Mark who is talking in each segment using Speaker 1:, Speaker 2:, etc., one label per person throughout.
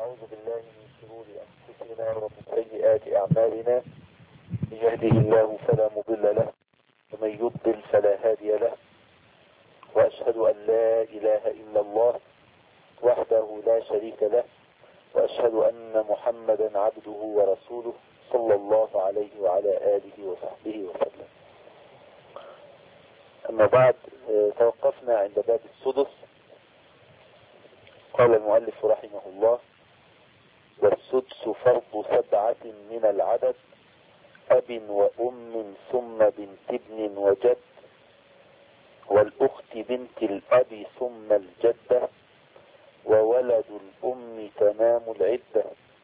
Speaker 1: ونعوذ بالله من شرور أنفسنا ومن سيئات أعمالنا. من يهده الله فلا مضل له ومن يضلل فلا هادي له، وأشهد أن لا إله إلا الله وحده لا شريك له، وأشهد أن محمدا عبده ورسوله صلى الله عليه وعلى آله وصحبه وسلم. أما بعد، توقفنا عند باب السدس. قال المؤلف رحمه الله: والسدس فرض 7 من العدد، أب وأم ثم بنت ابن وجد، والأخت بنت الأب ثم الجدة، وولد الأم تمام العدة.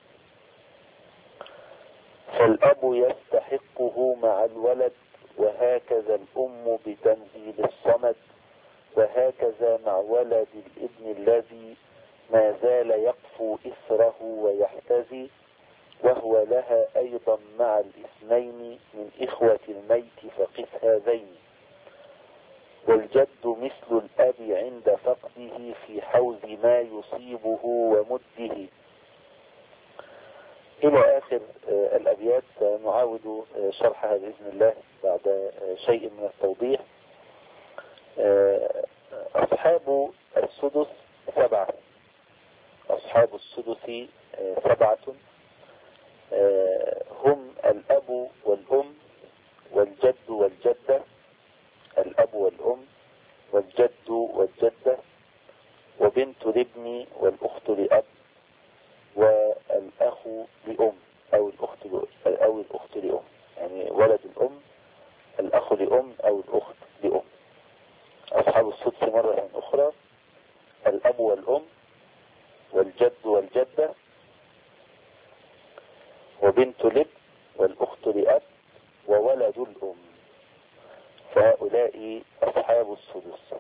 Speaker 1: فالأب يستحقه مع الولد، وهكذا الأم بتمهيل الصمد، وهكذا مع ولد الابن الذي ما زال يقفو إثره ويحتزي، وهو لها أيضا مع الاثنين من إخوة الميت فقس هذين. والجد مثل الأب عند فقده في حوز ما يصيبه ومده، إلى آخر الأبيات. نعاود شرحها بإذن الله بعد شيء من التوضيح. أصحاب السدس 7. أصحاب السدس 7 هم الأب والأم والجد والجدة، الأب والأم والجد والجدة، وبنت الابن والأخت لأب، والأخ لأم أو الأخت لأم، يعني ولد الأم، الأخ لأم أو الأخت لأم. أصحاب السدس مرة أخرى: الأب والأم والجد والجدة وبنت الابن والأخت لأب وولد الأم. فهؤلاء أصحاب السدس.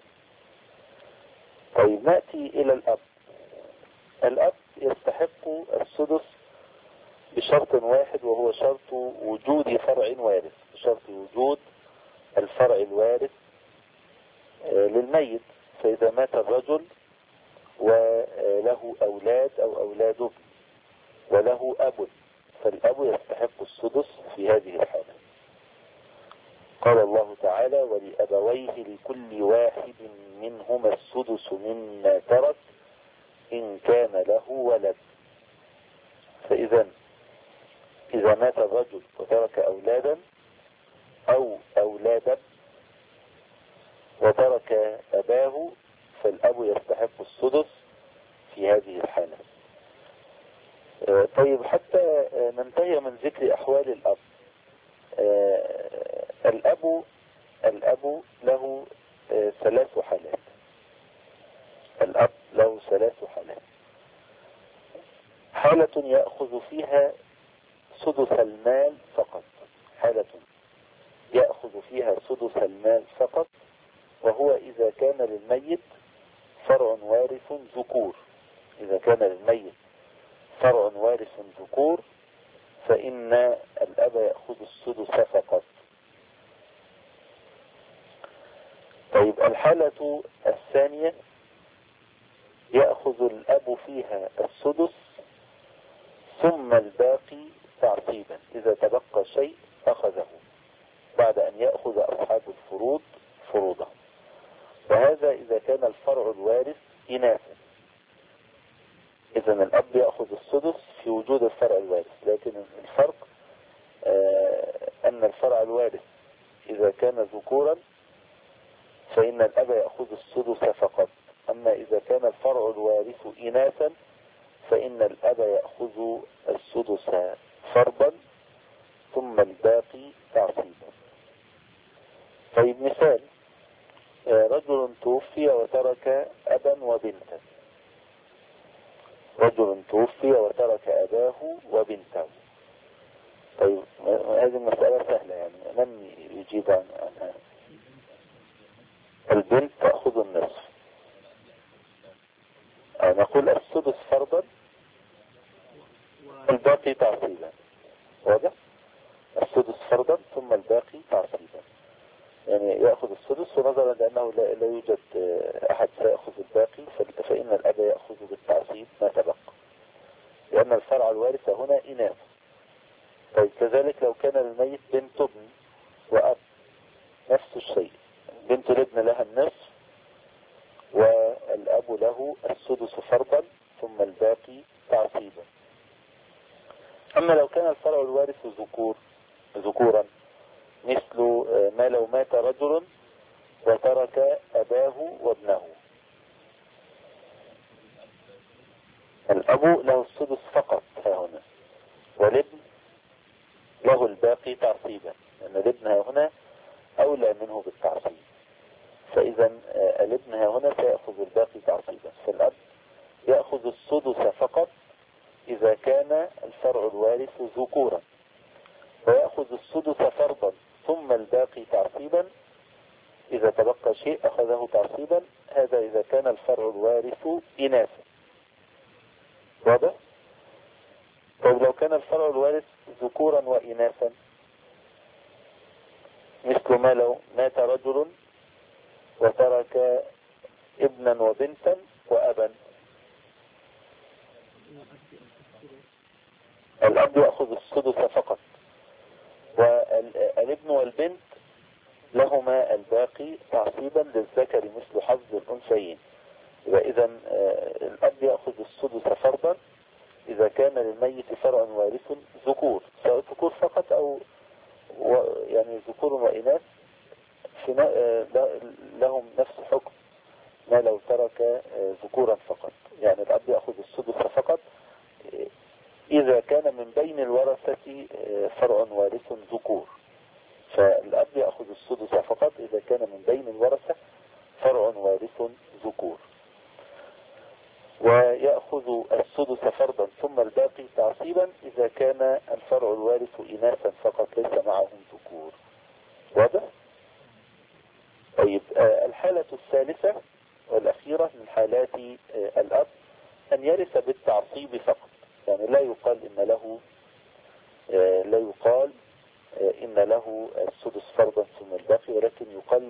Speaker 1: طيب، نأتي إلى الأب. الأب يستحق السدس بشرط واحد، وهو شرط وجود فرع وارث، بشرط وجود الفرع الوارث للميت. فإذا مات الرجل وله أولاد أو أولاد ابن وله أب، فالأب يستحق السدس في هذه الحالة. قال الله تعالى: ولأبويه لكل واحد منهما السدس مما ترك إن كان له ولد. فإذا مات الرجل وترك أولادا أو أولادا وترك أباه، فالأب يستحق السدس في هذه الحالة. طيب، حتى ننتهي من ذكر أحوال الأب. الأب له 3 حالات. الأب له 3 حالات. حالة يأخذ فيها سدس المال فقط، حالة يأخذ فيها سدس المال فقط، وهو إذا كان للميت فرع وارث ذكور. إذا كان للميت فرع وارث ذكور فإن الأب يأخذ السدس فقط. طيب، الحالة الثانية يأخذ الأب فيها السدس ثم الباقي تعصيبا، إذا تبقى شيء أخذه بعد أن يأخذ أصحاب الفروض فروضه. وهذا إذا كان الفرع الوارث إناثا. إذا الأب يأخذ السدس في وجود الفرع الوارث، لكن الفرق أن الفرع الوارث إذا كان ذكورا فإن الأب يأخذ السدس فقط، أما إذا كان الفرع الوارث إناثا فإن الأب يأخذ السدس فرضا ثم الباقي تعصيبا. طيب، مثال: رجل توفي وترك أبا وبنتا. رجل توفي وترك أباه وبنته. طيب، هذه المسألة سهلة، يعني من يجيب عنها؟ البنت تأخذ النصف. نقول السدس فرضا، الباقي تعصيبا. واضح؟ السدس فرضا ثم الباقي تعصيبا، يعني يأخذ السدس، ونظرا لأنه لا يوجد أحد سيأخذ الباقي فإن الأب يأخذ بالتعصيب ما تبقى. لأن الفرع الوارث هنا إناث. طيب كذلك لو كان الميت بنت ابن وأب نفس الشيء، بنت الابن لها النصف والأب له السدس فرضا ثم الباقي تعصيبا. أما لو كان الفرع الوارث ذكورا مثل ما لو مات رجل وترك أباه وابنه، الأب له السدس فقط هنا والابن له الباقي تعصيبا، لأن الابن هنا أولى منه بالتعصيب، فإذا الابن هنا سيأخذ الباقي تعصيبا. فالأب يأخذ السدس فقط إذا كان الفرع الوارث ذكورا، ويأخذ السدس فرضا ثم الباقي تعصيبا، إذا تبقى شيء أخذه تعصيبا، هذا إذا كان الفرع الوارث إناثا. واضح؟ طيب لو كان الفرع الوارث ذكورا وإناثا مثل ما لو مات رجل وترك ابنا وبنتا وأبا، الأب يأخذ السدس فقط، والابن والبنت لهما الباقي تعصيبا للذكر مثل حظ الأنثيين. إذا الأب يأخذ السدس فرضا إذا كان للميت فرع وارث ذكور، سواء ذكور فقط أو يعني ذكور وإناث لهم نفس حكم ما لو ترك ذكورا فقط. يعني الأب يأخذ السدس فقط إذا كان من بين الورثة فرع وارث ذكور، فالأب يأخذ السدس فقط إذا كان من بين الورثة فرع وارث ذكور، ويأخذ السدس فرضا ثم الباقي تعصيبا إذا كان الفرع الوارث إناثا فقط ليس معهم ذكور. واضح؟ طيب الحالة الثالثة والأخيرة من حالات الأب أن يرث بالتعصيب فقط، يعني لا يقال إن له السدس فرضا ثم الباقي، ولكن يقال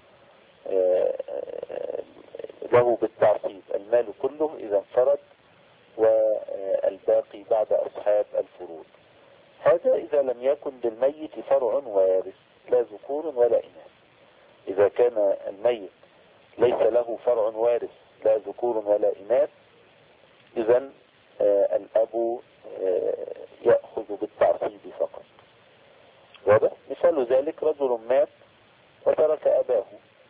Speaker 1: له بالتعصيب المال كله إذا انفرد والباقي بعد أصحاب الفروض. هذا إذا لم يكن للميت فرع وارث لا ذكور ولا إناث. إذا كان الميت ليس له فرع وارث لا ذكور ولا إناث، إذن الأب يأخذ بالتعصيب فقط. واضح؟ مثال ذلك رجل مات وترك أباه،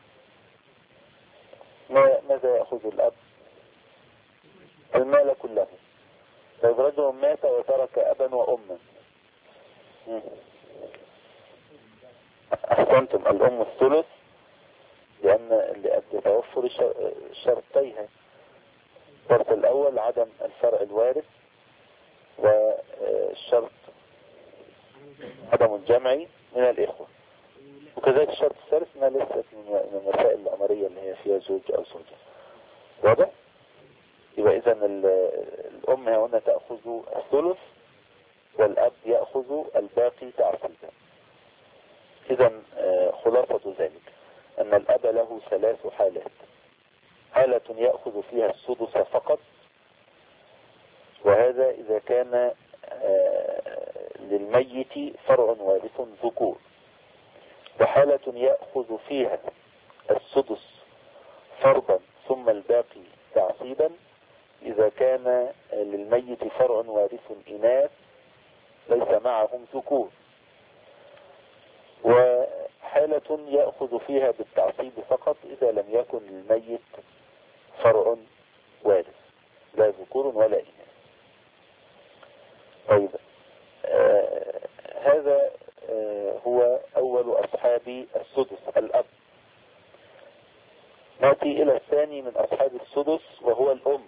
Speaker 1: ماذا يأخذ الأب؟ المال كله. طيب رجل مات وترك أبا وأما، أحسنتم، الأم الثلث لأجل توفر شرطيها. الشرط الأول عدم الفرع الوارث، والشرط عدم الجمع من الإخوة، وكذلك الشرط الثالث ما ليست من المسائل الأمرية اللي هي فيها زوج أو زوجة. واضح؟ يبقى إذن الأم هنا تأخذ الثلث والأب يأخذ الباقي تعصيبا. إذن خلاصة ذلك أن الأب له ثلاث حالات: حالة يأخذ فيها السدس فقط، وهذا إذا كان للميت فرع وارث ذكور، وحالة يأخذ فيها السدس فرضا ثم الباقي تعصيبا إذا كان للميت فرع وارث إناث ليس معهم ذكور، وحالة يأخذ فيها بالتعصيب فقط إذا لم يكن للميت فرع وارث لا ذكور ولا إناث. طيب هذا هو أول أصحاب السدس الأب. نأتي إلى الثاني من أصحاب السدس وهو الأم.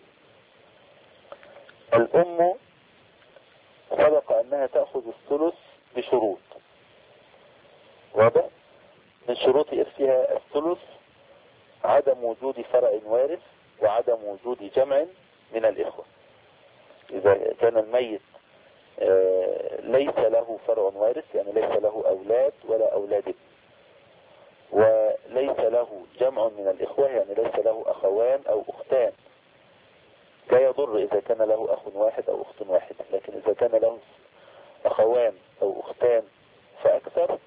Speaker 1: الأم سبق أنها تأخذ الثلث بشروط. واضح؟ من شروط إرثها الثلث عدم وجود فرع وارث وعدم وجود جمع من الإخوة. إذا كان الميت ليس له فرع وارث، يعني ليس له أولاد ولا أولاد ابن، وليس له جمع من الإخوة، يعني ليس له أخوان أو أختان، لا يضر إذا كان له أخ واحد أو أخت واحدة، لكن إذا كان له أخوان أو أختان فأكثر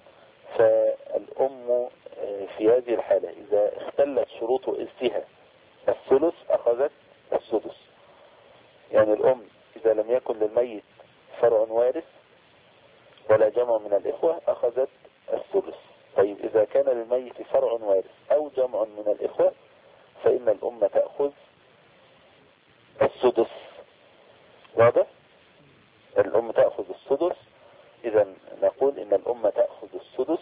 Speaker 1: فالأم في هذه الحالة إذا اختلت شروط إرثها الثلث أخذت السدس. يعني الأم إذا لم يكن للميت فرع وارث ولا جمع من الإخوة أخذت الثلث. طيب إذا كان للميت فرع وارث أو جمع من الإخوة فإن الأم تأخذ السدس. واضح؟ الأم تأخذ السدس. إذا نقول إن الأم تأخذ السدس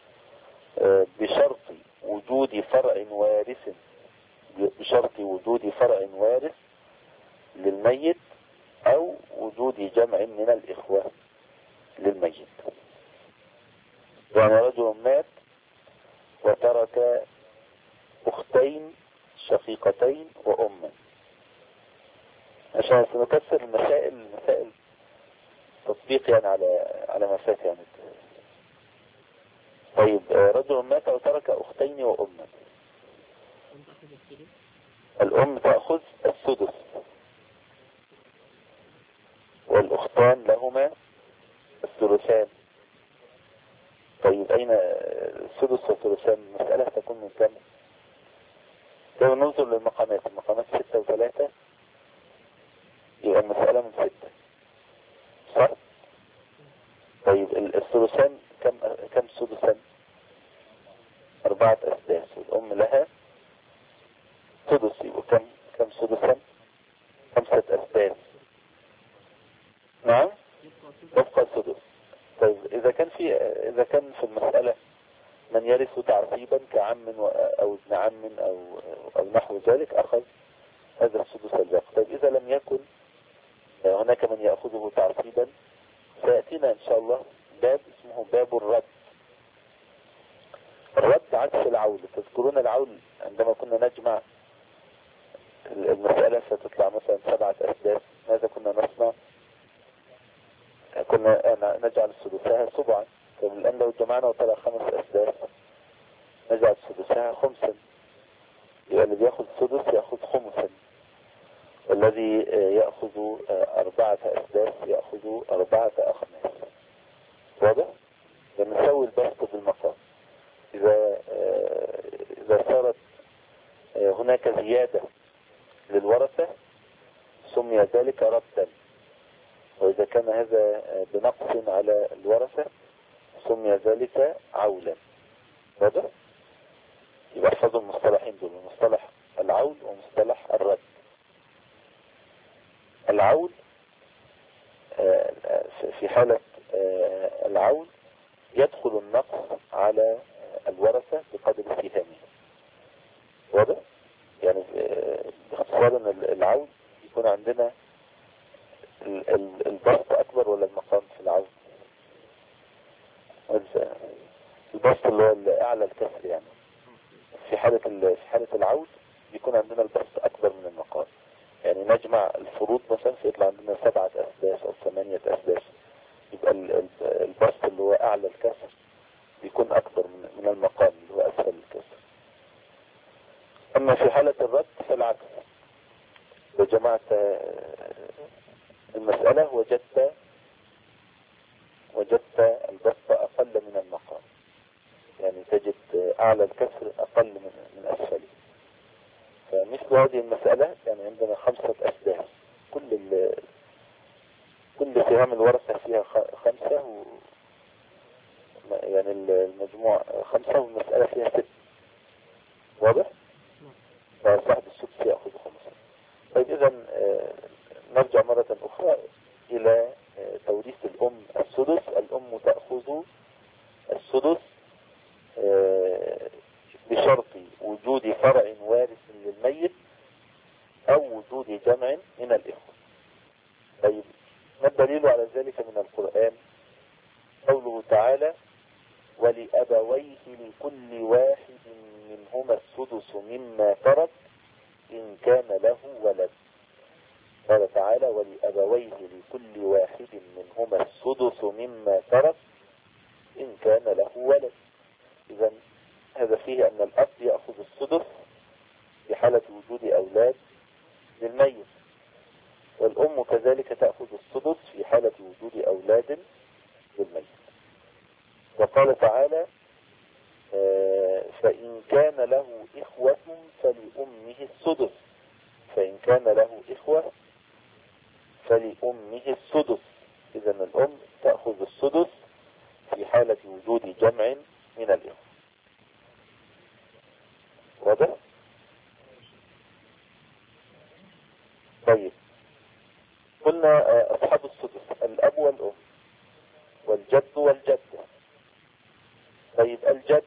Speaker 1: بشرط وجود فرع وارث، بشرط وجود فرع وارث للميت أو وجود جمع من الإخوة للميت. يعني رجل مات وترك أختين شقيقتين وأما، عشان سنكسر المسائل تطبيق يعني على ما فات يعني. طيب رجل مات وترك أختين وأما، الأم تأخذ السدس والأختان لهما الثلثان. طيب أين السدس والثلثان؟ المسألة تكون من كم؟ لو ننظر للمقامات، المقامات 6 و3 يبقى المسألة من 6 صح؟ طيب الثلثان كم سدسا؟ 4 أسداس، والأم لها سدس، يبقى كم سدسا؟ 5 أسداس. نعم يبقى سدس. طيب إذا كان في المسألة من يرث تعصيبا كعم أو ابن عم أو نحو ذلك أخذ هذا السدس الباقي. طيب إذا لم يكن هناك من يأخذه تعصيبا سيأتينا إن شاء الله باب اسمه باب الرد. الرد عكس العول. تذكرون العول عندما كنا نجمع المسألة ستطلع مثلا 7 أسداس، ماذا كنا نصنع؟ كنا نجعل سدسها سبعا. طيب الآن لو جمعنا وطلع 5 أسداس نجعل سدسها خمسا، يبقى اللي بياخذ سدس ياخذ خمسا، والذي يأخذ 4 أسداس يأخذ 4 أخماس. واضح؟ نسوي البسط بالمقام. إذا صارت هناك زيادة للورثة سمي ذلك ردا، وإذا كان هذا بنقص على الورثة سمي ذلك عولا. واضح؟ يبقى احفظوا المصطلحين دول، مصطلح العول ومصطلح الرد. العول في حالة العول يدخل النقص على الورثة بقدر سهامه. واضح؟ يعني باختصار ان العول يكون عندنا البسط اكبر ولا المقام في العول؟ البسط اللي هو اعلى الكسر يعني. في حالة العول يكون عندنا البسط اكبر من المقام. يعني نجمع الفروض مثلا فيطلع عندنا 7 أسداس أو 8 أسداس، يبقى البسط اللي هو أعلى الكسر بيكون أكبر من المقام اللي هو أسفل الكسر. أما في حالة الرد فالعكس، لو جمعت المسألة وجدت البسط أقل من المقام، يعني تجد أعلى الكسر أقل من أسفله. فمثل هذه المسألة يعني عندنا 5 أسداس، كل سهام الورثة فيها 5 يعني المجموع 5 والمسألة فيها 6. واضح؟ فصاحب السدس يأخذ 5. طيب إذا نرجع مرة أخرى إلى توريث الأم السدس. الأم تأخذ السدس بشرط وجود فرع وارث للميت أو وجود جمع من الإخوة. طيب ما الدليل على ذلك من القرآن؟ قوله تعالى: ولأبويه لكل واحد منهما السدس مما ترك إن كان له ولد. قال تعالى: ولأبويه لكل واحد منهما السدس مما ترك إن كان له ولد. إذن هذا فيه أن الأب يأخذ السدس في حالة وجود أولاد للميت، والأم كذلك تأخذ السدس في حالة وجود أولاد للميت. وقال تعالى فإن كان له إخوة فلأمه السدس، فإن كان له إخوة فلأمه السدس. إذن الأم تأخذ السدس في حالة وجود جمع من الإخوة. واضح؟ طيب، قلنا أصحاب السدس الأب والأم والجد والجدة. طيب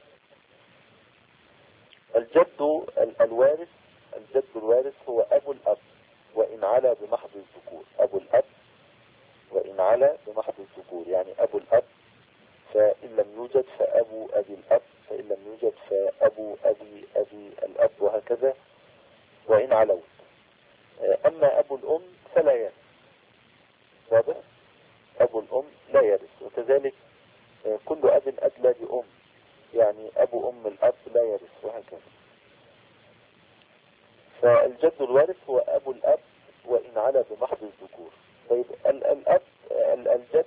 Speaker 1: الجد الوارث، الجد الوارث هو أبو الأب وإن علا بمحض الذكور. أبو الأب وإن علا بمحض الذكور، يعني أبو الأب فإن لم يوجد فأبو أبي الأب، فإن لم يوجد فأبو أبي الأب، وهكذا وإن علوا. أما أبو الأم فلا يرث. واضح؟ أبو الأم لا يرث. وكذلك كل أب أدلى بأم، يعني أبو أم الأب لا يرث، وهكذا. فالجد الوارث هو أبو الأب وإن علا بمحض الذكور. طيب الأب الجد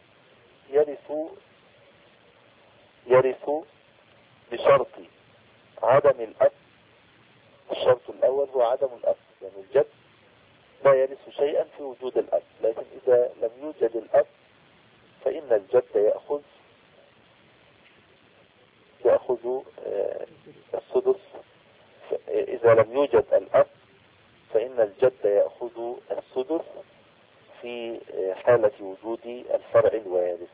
Speaker 1: يرث بشرط عدم الأب. الشرط الأول هو عدم الأب، يعني الجد لا يرث شيئا في وجود الأب، لكن إذا لم يوجد الأب فإن الجد يأخذ السدس. إذا لم يوجد الأب فإن الجد يأخذ السدس في حالة وجود الفرع الوارث.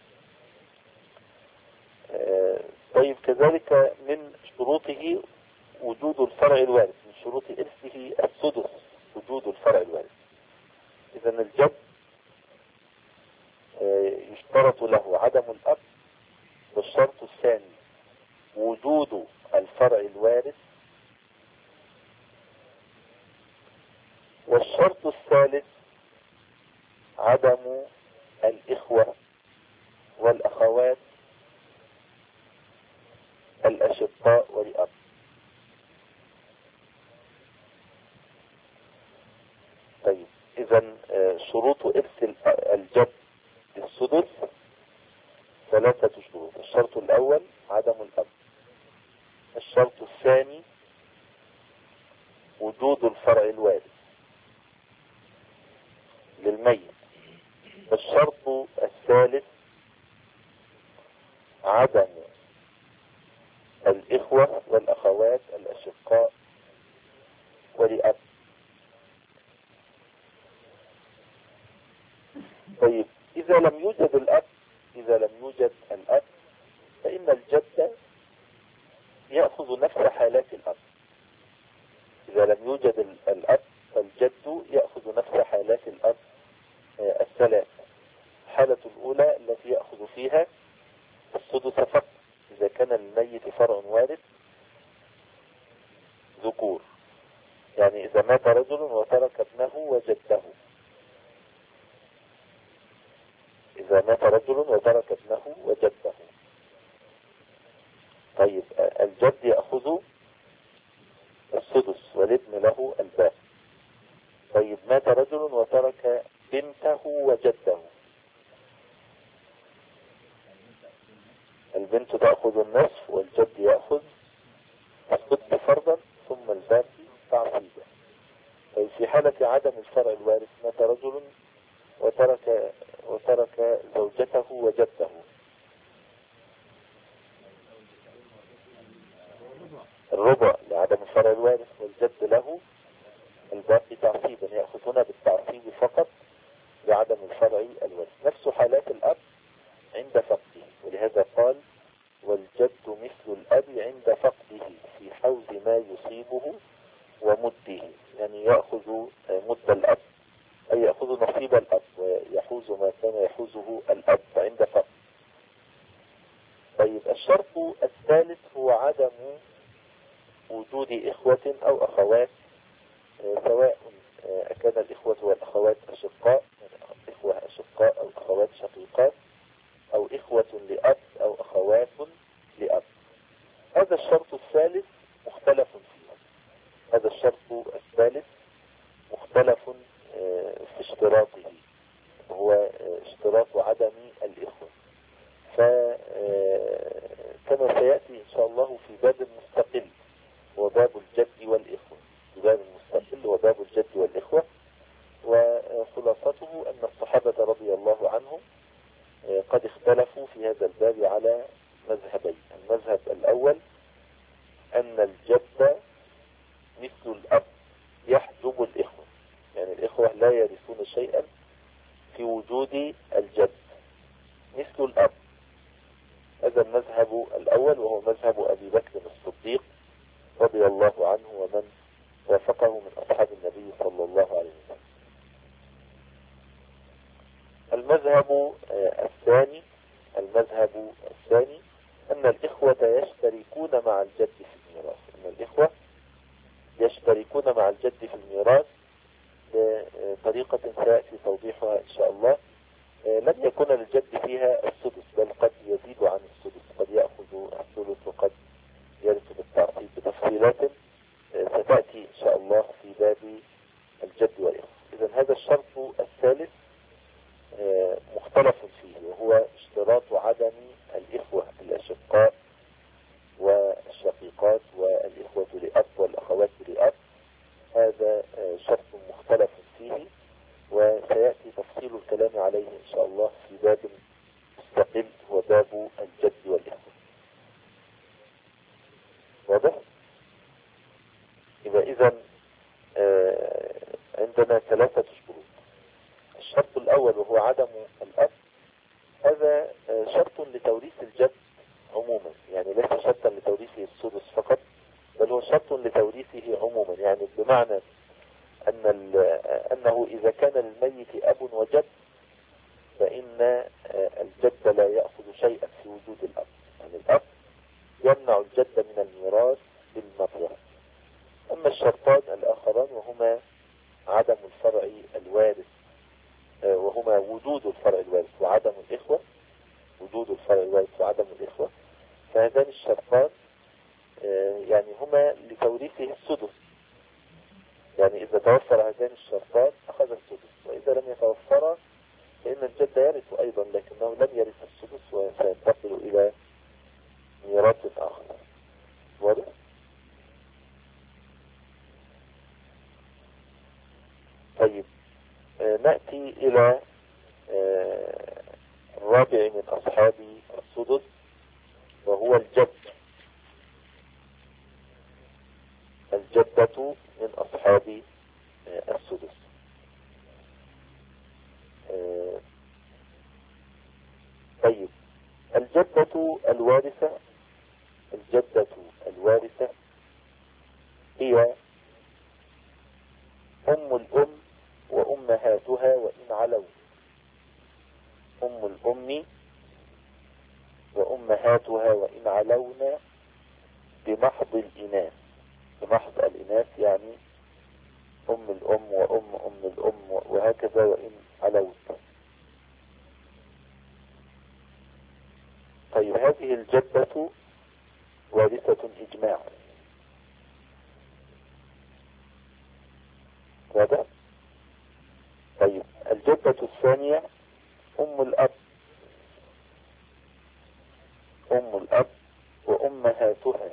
Speaker 1: طيب، كذلك من شروطه وجود الفرع الوارث، من شروط إرثه السدس وجود الفرع الوارث. إذن الجد يشترط له عدم الأب، والشرط الثاني وجود الفرع الوارث، والشرط الثالث عدم الإخوة والأخوات الأشقاء والأب. طيب، إذن شروط إرث الجد للسدس ثلاثة شروط. الشرط الأول عدم الأب، الشرط الثاني وجود الفرع الوارث للميت، الشرط الثالث عدم الإخوة والأخوات الأشقاء ولأب. طيب، إذا لم يوجد الأب فإن الجد يأخذ نفس حالات الأب. إذا لم يوجد الأب فالجد يأخذ نفس حالات الأب الثلاث. الحالة الأولى التي يأخذ فيها السدس فقط إذا كان للميت فرع وارث ذكور، يعني إذا مات رجل وترك ابنه وجده. إذا مات رجل وترك ابنه وجده. طيب، الجد يأخذ السدس والابن له الباقي. طيب، مات رجل وترك بنته وجده، البنت تأخذ النصف والجد يأخذ السدس فرضا ثم الباقي تعصيبا. طيب، في حالة عدم الفرع الوارث مات رجل وترك زوجته وجده، الربع لعدم الفرع الوارث والجد له الباقي تعصيبا، يأخذون بالتعصيب فقط لعدم الفرع الوارث. نفس حالات الأب عند فقده، ولهذا قال والجد مثل الأب عند فقده في حوز ما يصيبه ومده، يعني يأخذ مد الأب أي يأخذ نصيب الأب ويحوز ما كان يحوزه الأب عند فقد. طيب، الشرط الثالث هو عدم وجود إخوة أو أخوات، سواء كان الإخوة والأخوات أشقاء، إخوة أشقاء أو أخوات شقيقات، أو إخوة لأب أو أخوات لأب. هذا الشرط الثالث مختلف فيه. هذا الشرط الثالث اشتراط عدم الإخوة. فكما سيأتي إن شاء الله في باب مستقل وباب الجد والإخوة، في باب مستقل وباب الجد والإخوة. وخلاصته أن الصحابة رضي الله عنهم قد اختلفوا في هذا الباب على مذهبين. المذهب الأول أن الجد مثل الأب يحجب الإخوة، يعني الإخوة لا يرثون شيئا في وجود الجد مثل الأب. هذا المذهب الأول، وهو مذهب أبي بكر الصديق رضي الله عنه ومن وافقه من أصحاب النبي صلى الله عليه وسلم. المذهب الثاني أن الإخوة يشتركون مع الجد في الميراث، أن الإخوة يشتركون مع الجد في الميراث بطريقة سيأتي توضيحها إن شاء الله. لن يكون للجد فيها السدس، بل قد يزيد عن السدس، قد يأخذ الثلث وقد يرث بالتعصيب بتفصيلات ستأتي إن شاء الله في باب الجد والإخوة. إذن هذا الشرط الثالث مختلف فيه، وهو اشتراط عدم الإخوة الأشقاء والشقيقات والإخوة لأب والأخوات لأب. هذا شرط مختلف فيه، وسيأتي تفصيل الكلام عليه إن شاء الله في باب مستقل هو باب الجد والإخوة. واضح؟ إذن عندنا ثلاثة شروط. الشرط الأول وهو عدم الأب، هذا شرط لتوريث الجد عموما، يعني ليس شرطا لتوريثه السدس فقط، بل هو شرط لتوريثه عموما، يعني بمعنى أنه إذا كان للميت أب وجد فإن الجد لا يأخذ شيئا في وجود الأب، يعني الأب يمنع الجد من الميراث بالمطلق. أما الشرطان الآخران وهما عدم الفرع الوارث، وهما وجود الفرع الوارث وعدم الإخوة، وجود الفرع الوارث وعدم الإخوة، فهذان الشرطان يعني هما لتوريثه السدس، يعني إذا توفر هذان الشرطان أخذ السدس، وإذا لم يتوفر فإن الجد يرث أيضا لكنه لم يرث السدس وسينتقل إلى ميراث آخر. واضح؟ طيب، نأتي إلى الرابع من أصحاب السدس وهو الجد. الجدة من أصحاب السدس. طيب، الجدة الوارثة هي أم الأم وأمهاتها وإن علوا. أم الأم وأمهاتها وإن علونا بمحض الإناث. بمحض الإناث يعني أم الأم وأم الأم وهكذا وإن علوت. طيب، هذه الجدة وارثة إجماع. واضح؟ طيب، الجدة الثانية أم الأب وأمهاتها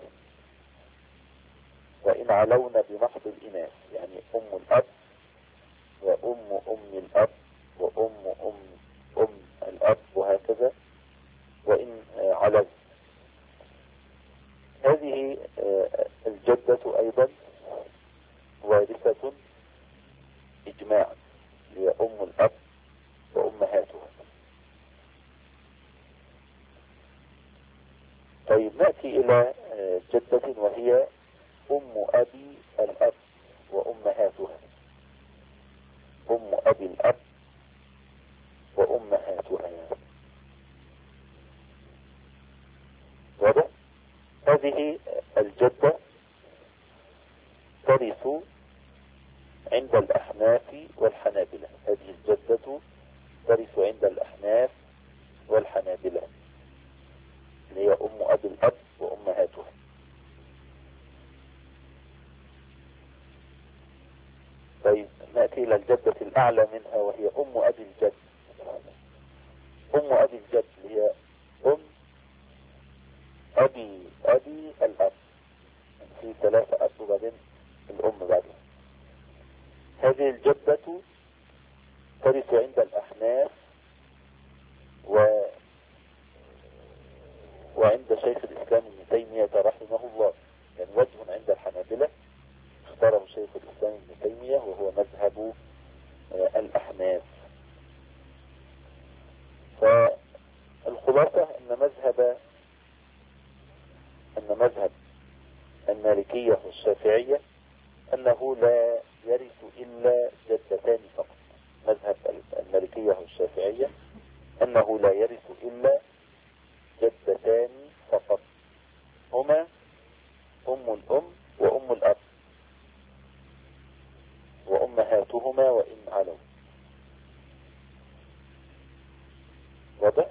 Speaker 1: وإن علون بمحض الإناث، يعني أم الأب وأم الأب وأم الأب وهكذا وإن علون. هذه الجدة أيضا وارثة إجماع، هي أم الأب وأمهاتها. طيب، نأتي إلى جدة وهي أم أبي الأب وأمهاتها. أم أبي الأب وأمهاتها. واضح؟ هذه الجدة ترث عند الأحناف والحنابلة. هذه الجدة ترث عند الأحناف والحنابلة، اللي هي أم أبي الأب وأمهاتها. طيب، نأتي إلى الجدة الأعلى منها وهي أم أبي الجد. أم أبي الجد اللي هي أم أبي الأب، في 3 أب وبعدين الأم بعدين. هذه الجدة ترث عند الأحناف وعند شيخ الإسلام ابن تيمية رحمه الله. يعني وجه عند الحنابلة اختاره شيخ الإسلام ابن تيمية وهو مذهب الأحناف. فالخلاصة أن مذهب المالكية والشافعية أنه لا يرث إلا جدتان فقط. مذهب المالكية والشافعية أنه لا يرث إلا جدتان فقط، هما أم الأم وأم الأب وأمهاتهما وإن علوا. واضح؟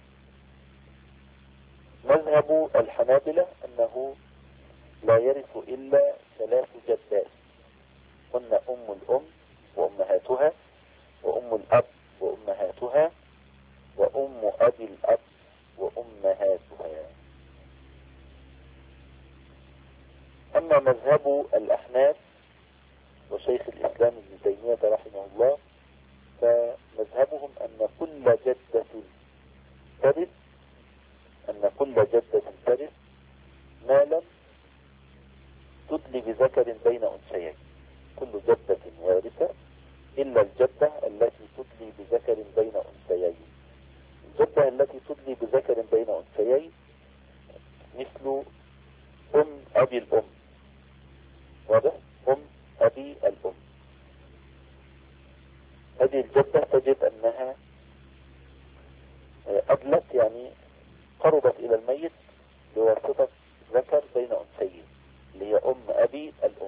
Speaker 1: مذهب الحنابلة أنه لا يرث إلا 3 جدات، هن أم الأم وأمهاتها وأم الأب وأمهاتها وأم أبي الأب وأمهاتها. أما مذهب الأحناف وشيخ الإسلام ابن تيمية رحمه الله فمذهبهم أن كل جدة ترث ما لم تدل بذكر بين أنثيين. كل جدة وارثة إلا الجدة التي تدلي بذكر بين أنثيين. الجدة التي تدلي بذكر بين أنثيين مثل أم أبي الأم. واضح؟ أم أبي الأم هذه الجدة تجد أنها أدلت، يعني قربت إلى الميت بواسطة ذكر بين أنثيين اللي هي أم أبي الأم.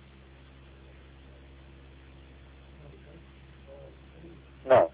Speaker 1: نعم.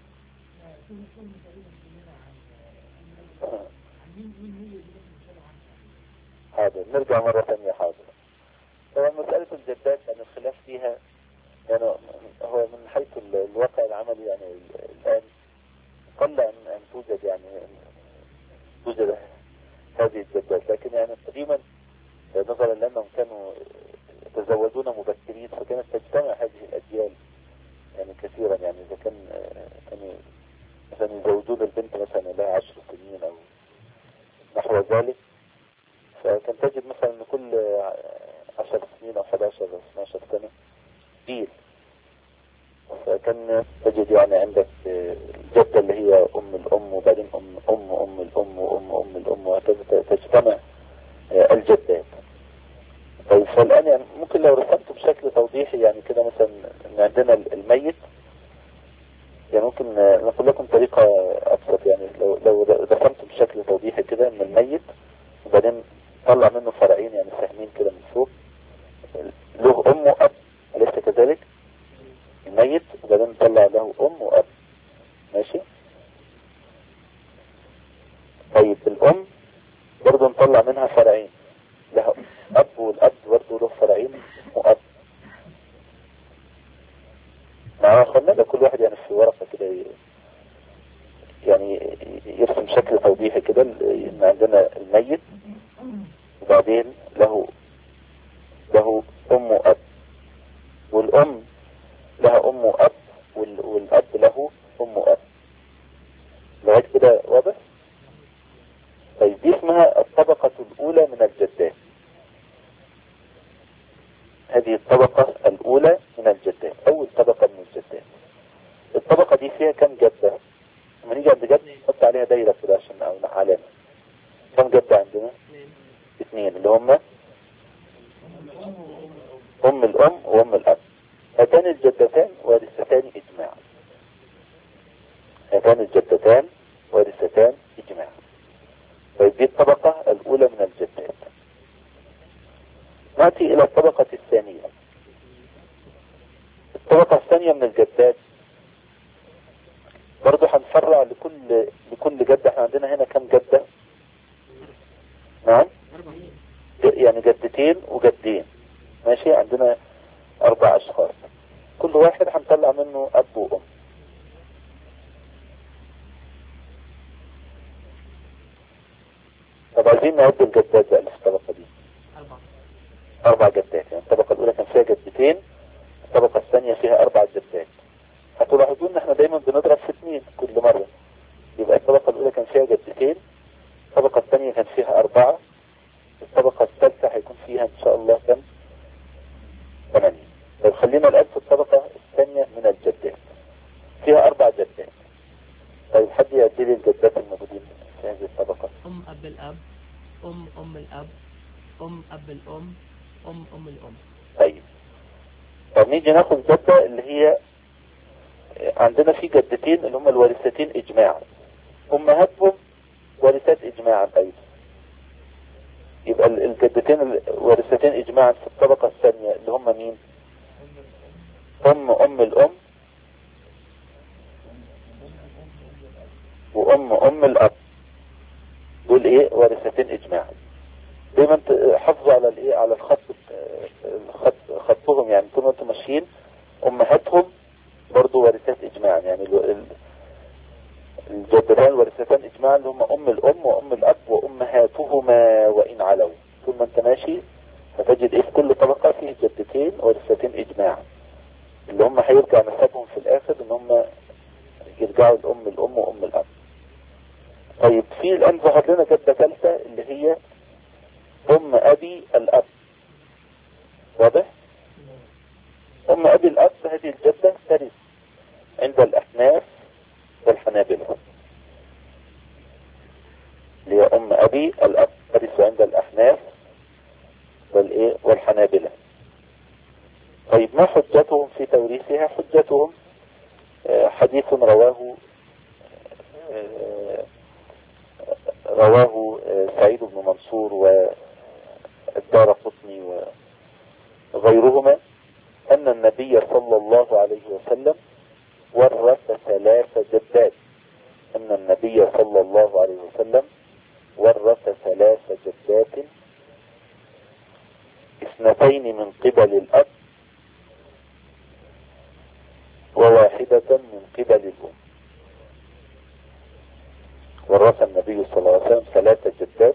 Speaker 1: حاضر، نرجع مرة ثانية. حاضر. طبعا مسألة الجدات يعني الخلاف فيها يعني هو من حيث الواقع العملي، يعني الآن قل أن توجد توجد هذه الجدات، لكن يعني قديما نظرا لأنهم كانوا يتزوجون مبكرين فكانت تجتمع هذه الأجيال يعني كثيرا. يعني إذا كانوا مثلا يزوجون البنت مثلا لها 10 سنين أو نحو ذلك، فكان تجد مثلا أن كل 10 سنين أو 11 أو 12 سنة جيل. فكان تجد يعني عندك الجدة اللي هي أم الأم وبعدين أم الأم وأم الأم وهكذا تجتمع الجدات. طيب فالآن يعني ممكن لو رسمت بشكل توضيحي يعني كده مثلا ان عندنا الميت، يعني ممكن نقول لكم طريقة أبسط. يعني لو رسمت بشكل توضيحي كده ان الميت وبعدين طلع منه فرعين يعني سهمين كده من فوق، له أم وأب، أليس كذلك؟ الميت وبعدين طلع له أم وأب. ماشي؟ طيب الأم برضه نطلع منها فرعين، لها أب والأب برضه له فرعين وأب. مع خلنا كل واحد يعني في ورقة كده يعني يرسم شكل توضيحي كده ان عندنا الميت وبعدين له أم وأب، والأم لها أم وأب والأب له أم وأب. لغاية كده واضح؟ طيب دي اسمها الطبقة الأولى من الجدات. هذه الطبقة الأولى من الجدات، أول طبقة من الجدات. الطبقة دي فيها كم جدة؟ لما نيجي عند جد نحط عليها دايرة كده عشان أو علامة. كم جدة عندنا؟ 2 اللي هم أم الأم وأم الأب. هاتان الجدتان وارثتان إجماعا. هاتان الجدتان وارثتان إجماعا. طيب دي الطبقة الأولى من الجدات. نأتي إلى الطبقة الثانية. الطبقة الثانية من الجدات برضو هنفرع لكل جدة. احنا عندنا هنا كم جدة؟ نعم، يعني جدتين وجدين. ماشي، عندنا 4 أشخاص، كل واحد هنطلع منه أب وأم. طب عايزين نعد الجدات بقى اللي في الطبقة دي. 4 جدات، يعني الطبقة الأولى كان فيها جدتين، الطبقة الثانية فيها 4 جدات. هتلاحظوا ان احنا دايما بنضرب في 2 كل مرة، يبقى الطبقة الأولى كان فيها جدتين، الطبقة الثانية كان فيها 4، الطبقة الثالثة هيكون فيها إن شاء الله كم؟ 8. طيب خلينا الآن في الطبقة الثانية من الجدات، فيها 4 جدات. طيب حد يعدي لي الجدات الموجودين في هذه الطبقة.
Speaker 2: أب الأب، أم الأب، أب الأم، أم الأم.
Speaker 1: طيب طب نيجي ناخد جدة اللي هي عندنا في جدتين اللي هم الوارثتين إجماعا، أمهاتهم وارثات إجماعا أيضا. يبقى الجدتين الوارثتين إجماعا في الطبقة الثانية اللي هم مين؟ أم الأم وأم الأب، دول إيه؟ وارثتين إجماعا. دايما حافظوا على الإيه؟ على خطهم، يعني طول ما انتم ماشيين أمهاتهم برضو وارثات إجماعا، يعني الجدتان الوارثتان إجماعا اللي هم أم الأم وأم الأب وأمهاتهما وإن علوا. طول ما انت ماشي هتجد إيه؟ في كل طبقة فيه جدتين وارثتين إجماعا، اللي هم هيرجع نسبهم في الآخر إن هم يرجعوا الأم وأم الأب. طيب في الآن ظهر لنا جدة ثالثة اللي هي أم أبي الأب، واضح؟ أم أبي الأب هذه الجدة ترث عند الأحناف والحنابلة، اللي هي أم أبي الأب ترث عند الأحناف والحنابلة. طيب ما حجتهم في توريثها؟ حجتهم حديث رواه سعيد بن منصور والدارقطني وغيرهما أن النبي صلى الله عليه وسلم ورث 3 جدات. أن النبي صلى الله عليه وسلم ورث 3 جدات، 2 من قبل الأب و1 من قبل الأم. ورث النبي صلى الله عليه وسلم 3 جدات،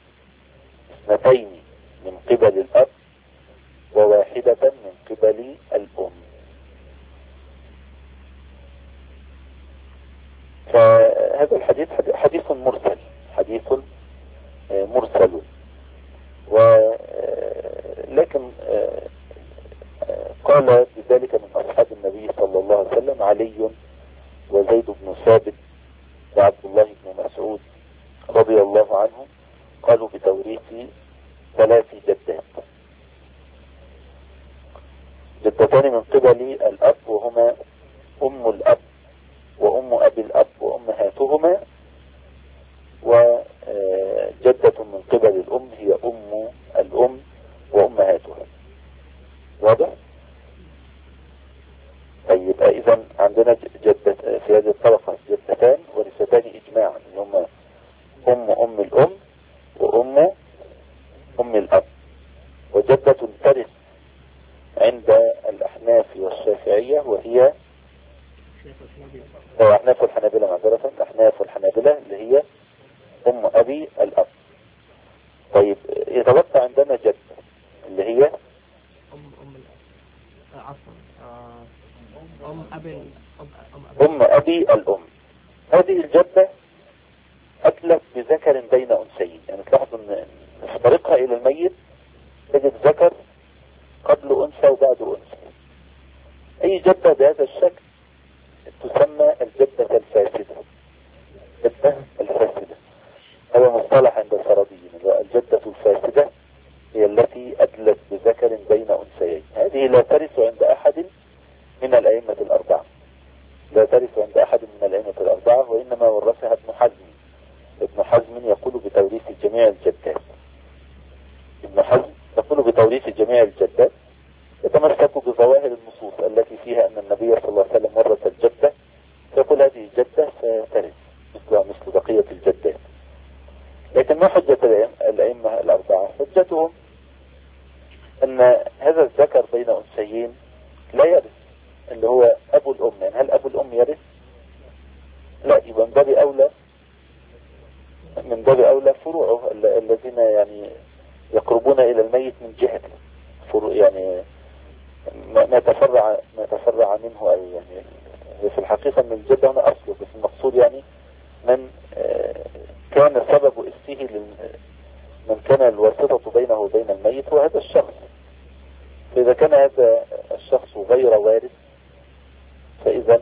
Speaker 1: 2 من قبل الأب و1 من قبل الأم. فهذا الحديث حديث مرسل، ولكن قال بذلك من أصحاب النبي صلى الله عليه وسلم علي وزيد بن ثابت وعبد الله بن مسعود رضي الله عنهم، قالوا بتوريث 3 جدات، جدتان من قبل الأب وهما أم الأب وأم أبي الأب وأمهاتهما، وجدة من قبل الأم هي أم الأم وأمهاتها. واضح؟ طيب إذن عندنا جدة في هذه الطبقة جدتان ورثتان إجماعا اللي هما أم الأم وأم الأب، وجدة ترث عند الأحناف والشافعية وهي الأحناف والحنابلة، معذرة، الأحناف والحنابلة اللي هي أم أبي الأب. طيب يتبقى عندنا جدة اللي هي أم أبي الأم. هذه الجدة أتلف بذكر بين أنثيين، يعني تلاحظوا أن في طريقها إلى الميت تجد ذكر قبل أنثى وبعد أنثى. أي جدة بهذا الشكل تسمى الجدة الفاسدة. الجدة الفاسدة هذا مصطلح عند الفرضيين، الجدة الفاسدة هي التي أدلت بذكر بين أنثيين. هذه لا ترث عند أحد من الأئمة الأربعة، لا ترث عند أحد من الأئمة الأربعة، وإنما ورثها ابن حزم. ابن حزم يقول بتوريث جميع الجدات. ابن حزم يقول بتوريث جميع الجدات، يتمسك بظواهر النصوص التي فيها أن النبي صلى الله عليه وسلم ورث الجدة، يقول هذه الجدة سترث مثل بقية الجدات. لكن ما حجة الأئمة الأربعة؟ حجتهم أن هذا الذكر بين أنثيين لا يرث، اللي هو أبو الأم. يعني هل أبو الأم يرث؟ لا، يبقى من باب أولى من من باب أولى فروعه الذين يعني يقربون إلى الميت من جهته، فروع يعني ما تفرع منه، أو يعني في الحقيقة من الجد هنا أصله، بس المقصود يعني من كان سبب إرثه من كان الواسطة بينه وبين الميت هو هذا الشخص. فإذا كان هذا الشخص غير وارث فإذا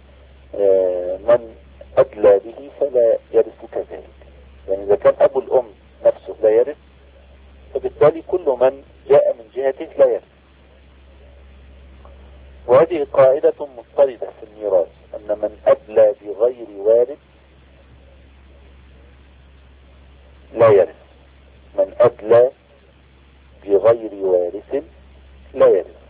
Speaker 1: من أدلى به فلا يرث كذلك. يعني إذا كان أبو الأم نفسه لا يرث فبالتالي كل من جاء من جهته لا يرث. وهذه قاعدة مضطردة في الميراث، أن من أدلى بغير وارث لا يرث. من أدلى بغير وارث لا يرث.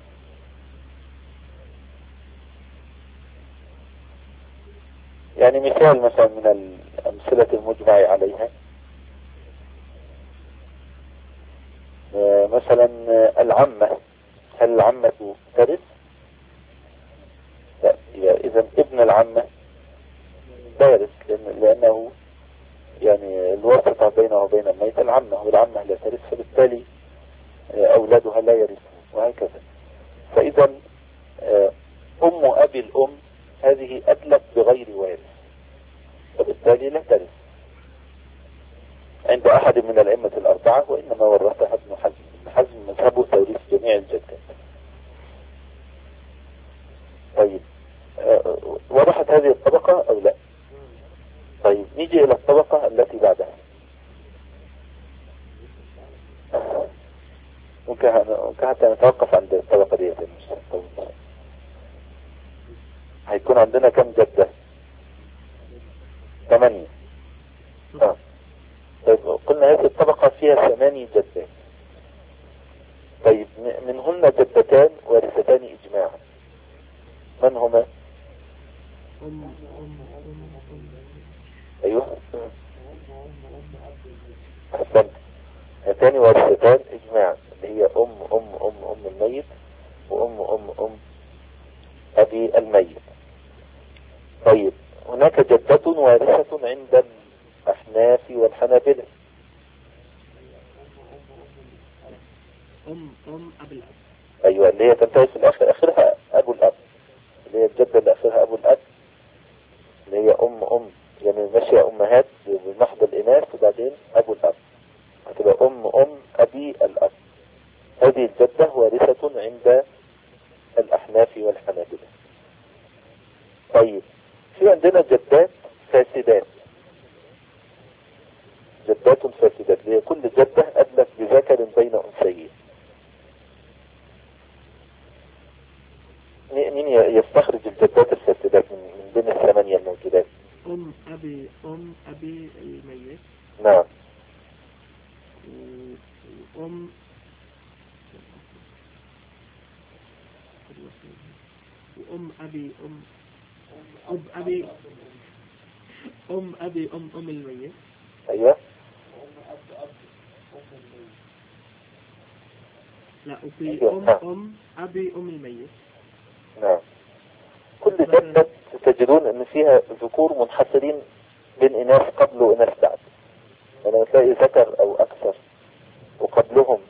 Speaker 1: يعني مثال مثلا من الأمثلة المجمع عليها، مثلا العمة، هل العمة ترث؟ لا. إذا ابن العمة لا يرث، لأنه يعني الواسطة بينه وبين الميت العمة، والعمة لا ترث، فبالتالي أولادها لا يرثون، وهكذا. فإذا أم أبي الأم هذه أدلت بغير وارث، فبالتالي لا ترث عند أحد من الأئمة الأربعة، وإنما ورثها ابن حزم. ابن حزم مذهبه توريث جميع الجدات. طيب وضحت هذه الطبقة أو لا؟ طيب نيجي إلى الطبقة التي بعدها. ممكن حتى نتوقف عند الطبقة دي. هيكون عندنا كم جدة؟ 8. طيب قلنا هذه الطبقة فيها 8 جدات. طيب منهن جدتان وارثتان إجماعا، من هما؟ أيوه أحسنت. هاتان وارثتان إجماعا اللي هي أم الميت وأم أبي الميت. طيب هناك جدة وارثة عند الأحناف والحنابلة.
Speaker 2: أم أبي الأب.
Speaker 1: أيوة اللي هي تنتهي في الآخر آخرها أبو الأب، اللي هي الجدة اللي آخرها أبو الأب، اللي هي أم يعني ماشية أمهات بمحض الإناث وبعدين أبو الأب، هتبقى أم أبي الأب. هذه الجدة وارثة عند الأحناف والحنابلة. طيب في عندنا جدات فاسدات. جدات فاسدات اللي هي كل جدة أدلت بذكر بين أنثيين. مين يستخرج الجدات الفاسدات من بين ال8 الموجودات؟
Speaker 2: أم أبي الميت.
Speaker 1: نعم.
Speaker 2: أم أبي أم الميت.
Speaker 1: أيوة.
Speaker 2: لا وفي أم أبي أم الميت.
Speaker 1: نعم. كل جدة تجدون ان فيها ذكور منحصرين بين اناث قبل واناث بعد، يعني تلاقي ذكر او اكثر وقبلهم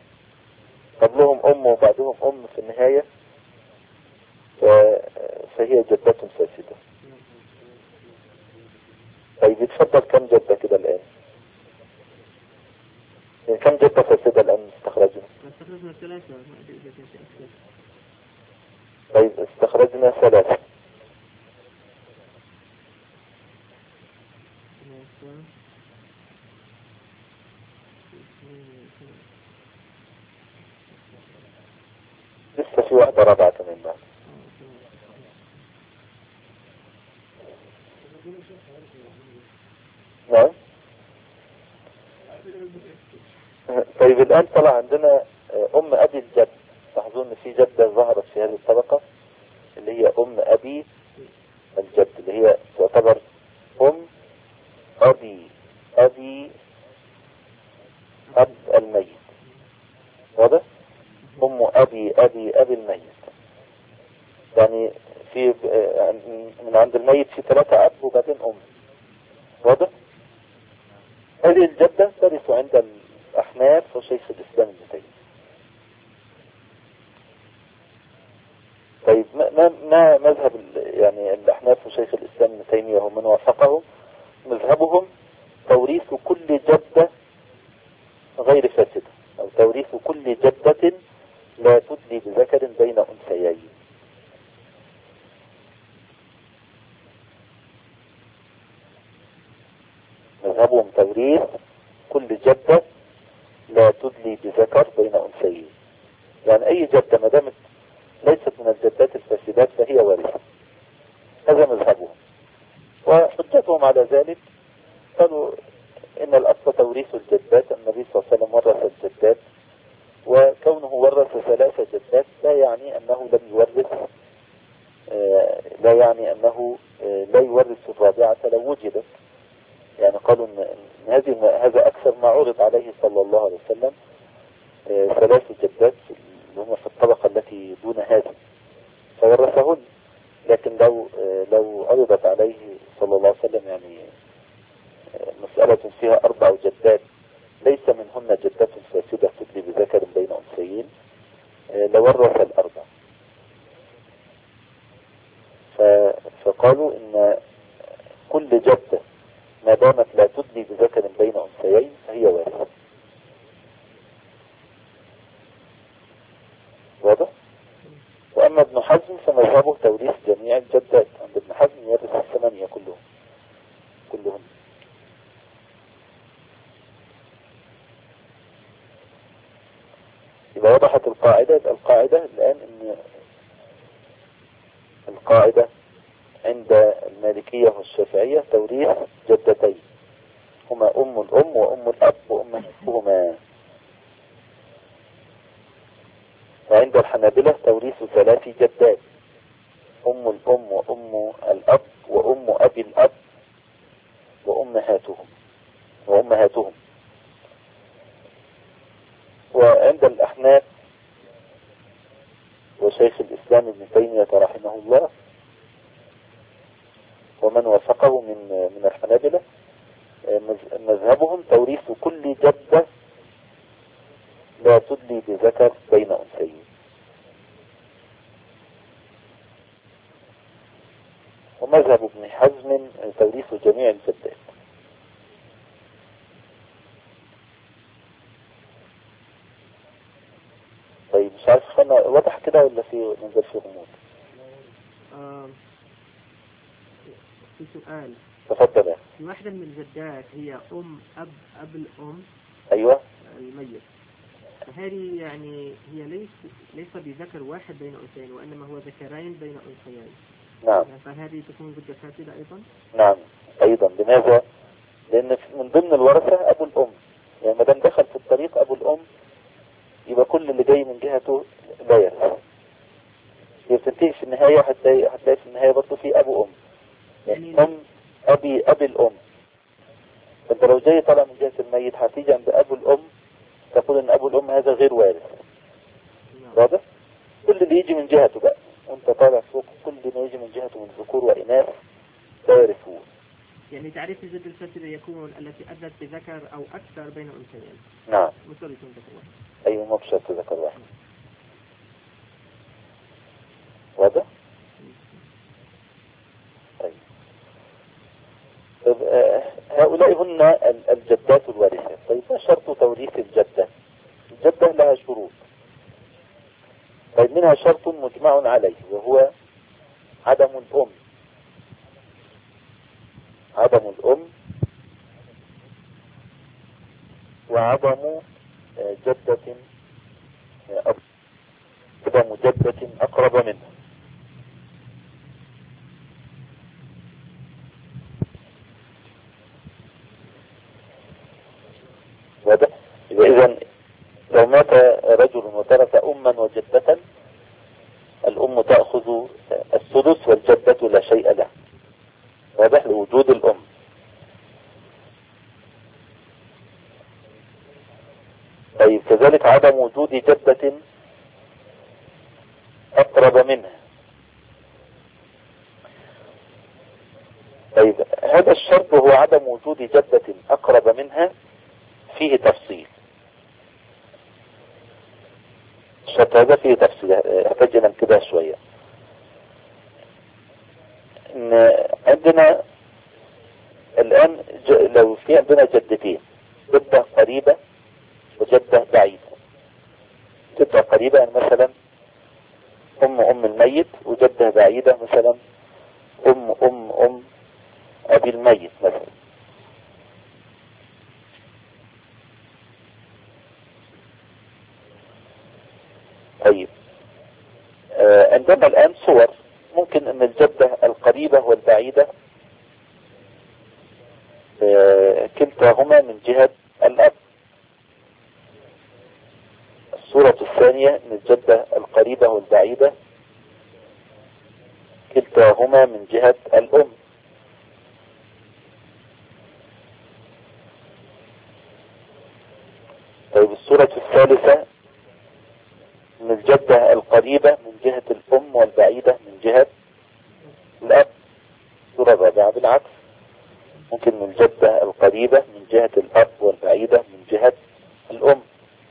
Speaker 1: ام وبعدهم ام في النهاية، فهي جدة فاسدة. طيب يتفضل كم جدة كده الان؟ يعني كم جدة فاسدة الان استخرجنا
Speaker 2: 3.
Speaker 1: طيب استخرجنا 3. لسه في واحدة رابعة كمان بعد. نعم. طيب الآن طلع عندنا أم أبي الجد. لاحظوا ان في جدة ظهرت في هذه الطبقة اللي هي أم أبي الجد، اللي هي تعتبر أم أبي أب الميت. واضح؟ أم أبي الميت، يعني في من عند الميت في 3 أب وبعدين أم. واضح؟ هذه الجدة ترث عند الأحناف وشيخ الإسلام ابن تيمية. طيب ما مذهب يعني الأحناف وشيخ الإسلام ابن تيمية ومن وافقهم؟ مذهبهم توريث كل جدة غير فاسدة، أو توريث كل جدة لا تدلي بذكر بين أنثيين. مذهبهم توريث كل جدة لا تدلي بذكر بين أنثيين، يعني أي جدة ما دامت ليست من الجدات الفاسدات فهي وارثة. هذا مذهبهم، وحجتهم على ذلك قالوا إن الأصل توريث الجدات. النبي صلى الله عليه وسلم ورث الجدات، وكونه ورث 3 جدات لا يعني أنه لم يورث، لا يعني أنه لا يورث الرابعة لو وجدت. يعني قالوا إن هذا أكثر ما عرض عليه صلى الله عليه وسلم، 3 جدات اللي هم في الطبقة التي دون هذه فورثهن. لكن لو عرضت عليه صلى الله عليه وسلم يعني مسألة فيها 4 جدات ليس منهن جدات فاسدة تدلي بذكر بين أنثيين لورث ال4. فقالوا إن كل جدة ما دامت لا تدلي بذكر بين أنثيين فهي وارثة. واضح؟ وأما ابن حزم فمذهبه توريث جميع الجدات. عند ابن حزم يورث 8 كلهم. إذا وضحت القاعدة، القاعدة الآن إن القاعدة عند المالكية والشافعية توريث جدتين هما أم الأم وأم الأب وأمهاتهما. وعند الحنابلة توريث 3 جدات، أم الأم وأم الأب وأم أبي الأب وأمهاتهم. وعند الأحناف وشيخ الإسلام ابن تيمية رحمه الله ومن وافقه من الحنابلة مذهبهم توريث كل جدة لا تدلي بذكر بين أنثيين. ومذهب ابن حزم توريث جميع الجدات. طيب مش عارف خلنا واضح كده ولا في ننزل في غموض؟
Speaker 2: في سؤال.
Speaker 1: تفضل.
Speaker 2: في واحدة من الجدات هي أب الأم.
Speaker 1: أيوة.
Speaker 2: الميت، فهذه يعني هي ليس بذكر واحد بين أنثيين، وإنما هو ذكرين بين أنثيين.
Speaker 1: نعم.
Speaker 2: فهذه تكون جدة فاسدة أيضا؟
Speaker 1: نعم أيضا. لماذا؟ لأن من ضمن الورثة أبو الأم، يعني ما دام دخل في الطريق أبو الأم يبقى كل اللي جاي من جهته لا يرث. يبتدي في النهاية هتلاقي في النهاية برضه في أبو أم، يعني أبي الأم. فأنت لو جاي طالع من جهة الميت هتيجي عند أبو الأم تقول إن أبو الأم هذا غير وارث. واضح؟ كل اللي يجي من جهته بقى وأنت طالع فوق، كل اللي يجي من جهته من ذكور وإناث لا يرثون.
Speaker 2: يعني تعريف الجد الفاسدة يكون التي أدت بذكر أو أكثر بين أنثيين.
Speaker 1: نعم.
Speaker 2: مشترك ذكر واحد.
Speaker 1: أيوة، ما بشرط ذكر واحد. واضح؟ طيب. هؤلاء هن الجدات الوارثة. طيب ما شرط توريث الجدة؟ الجدة لها شروط. طيب منها شرط مجمع عليه وهو عدم الأم. وعدم جدة أقرب منها. واضح؟ إذن لو مات رجل وترك أما وجدة، الأم تأخذ السدس والجدة لا شيء له. واضح؟ لوجود الأم. طيب كذلك عدم وجود جدة أقرب منها. طيب هذا الشرط هو عدم وجود جدة أقرب منها فيه تفصيل. الشرط هذا فيه تفصيل، احتاج ننكبه شوية. إن عندنا الآن لو في عندنا جدتين، جدة قريبة وجدة بعيدة. جدة قريبة يعني مثلا أم الميت، وجدة بعيدة مثلا أم أبي الميت مثلا. طيب عندنا الآن صور ممكن أن الجدة القريبة والبعيدة كلتاهما من جهة الأب. الصورة الثانية أن الجدة القريبة والبعيدة كلتاهما من جهة الأم. طيب الصورة الثالثة أن الجدة القريبة من جهة الأم والبعيدة من جهة الأب. الصورة الرابعة بالعكس، ممكن من الجدة القريبة من جهة الأب والبعيدة من جهة الأم.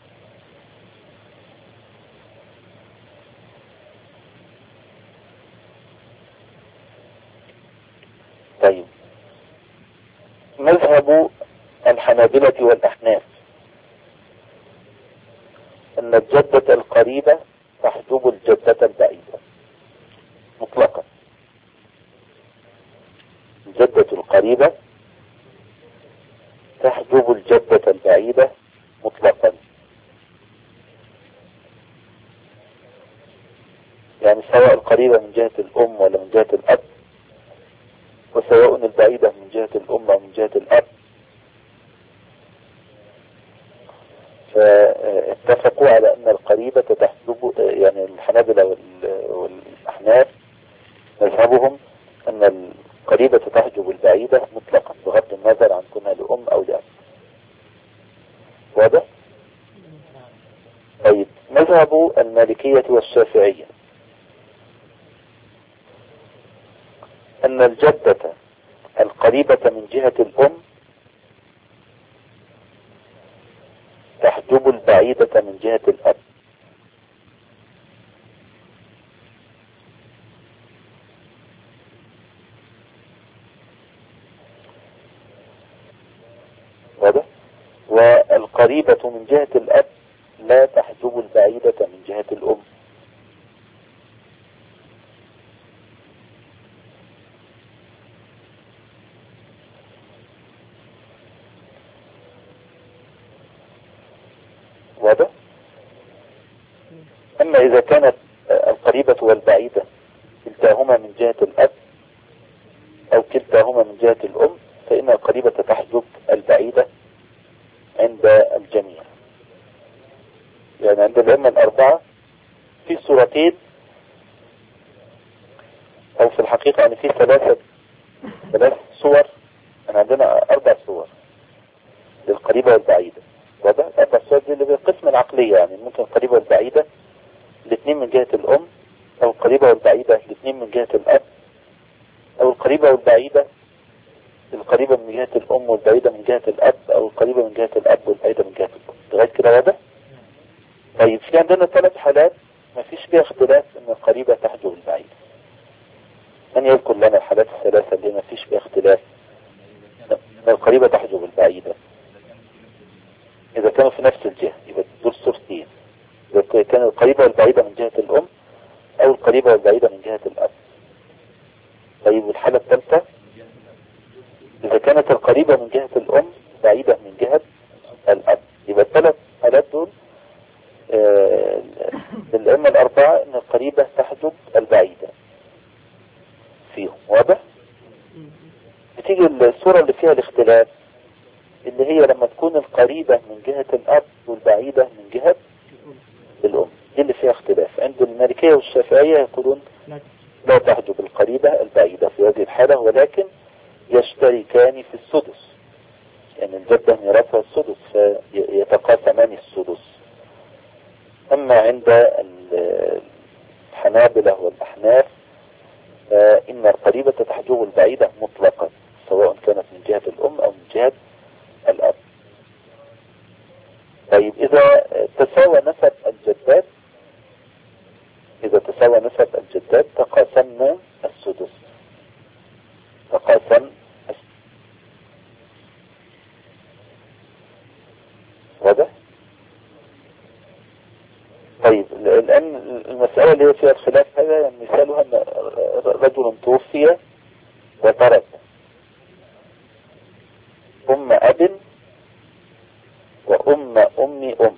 Speaker 1: طيب مذهب الحنابلة والأحناف أن الجدة القريبة تحجب الجدة البعيدة مطلقا. الجدة القريبة تحجب الجدة البعيدة مطلقا. يعني سواء القريبة من جهة الأم ولا من جهة الأب، وسواء البعيدة من جهة الأم أو من جهة الأب، فاتفقوا على أن القريبة تحجب. يعني الحنابلة والأحناف مذهبهم أن القريبة تحجب البعيدة مطلقا بغض النظر عن كونها لأم أو لأب. واضح؟ طيب مذهب المالكية والشافعية أن الجدة القريبة من جهة الأم تحجب البعيدة من جهة الأب. واضح؟ والقريبة من جهة الأب لا تحجب البعيدة من جهة الأم. واضح؟ أما إذا كانت القريبة والبعيدة كلتاهما من جهة الأب أو كلتاهما من جهة الأم، فإن القريبة تحجب البعيدة عند الجميع. يعني عند الأئمة الأربعة في صورتين، أو في الحقيقة يعني في ثلاث صور. يعني عندنا 4 صور للقريبة والبعيدة. واضح؟ 4 صور دي اللي بالقسمة العقلية، يعني ممكن القريبة والبعيدة الاثنين من جهة الأم، أو القريبة والبعيدة الاثنين من جهة الأب، أو القريبة والبعيدة القريبة من جهة الأم والبعيدة من جهة الأب، أو القريبة من جهة الأب والبعيدة من جهة الأم. لغاية كده واضح؟ طيب في عندنا 3 حالات ما فيش فيها اختلاف ان القريبة تحجب البعيدة. من يذكر لنا الحالات الثلاثة اللي ما فيش فيها اختلاف القريبة تحجب البعيدة؟ إذا كانوا في نفس الجهة يبقى دول صورتين، إذا كان القريبة والبعيدة من جهة الأم أو القريبة والبعيدة من جهة الأب. طيب والحالة الثالثة إذا كانت القريبة من جهة الأم بعيدة من جهة الأب. يبقى ال3 حالات دول للأئمة الأربعة إن القريبة تحجب البعيدة فيهم. واضح؟ بتيجي الصورة اللي فيها الاختلاف اللي هي لما تكون القريبة من جهة الأب والبعيدة من جهة الأم. دي اللي فيها اختلاف. عند المالكية والشافعية يقولون لا تحجب القريبة البعيدة في هذه الحالة، ولكن يشتركان في السدس. يعني الجدة ميراثها السدس فيتقاسمان السدس. أما عند الحنابلة والأحناف فإن القريبة تحجب البعيدة مطلقا، سواء كانت من جهة الأم أو من جهة الأب. طيب إذا تساوى نسب الجدات، تقاسمنا السدس، واضح؟ طيب الآن المسألة اللي هي فيها الخلاف هذا يعني مثالها أن رجل توفي وترك أم أب وأم أم.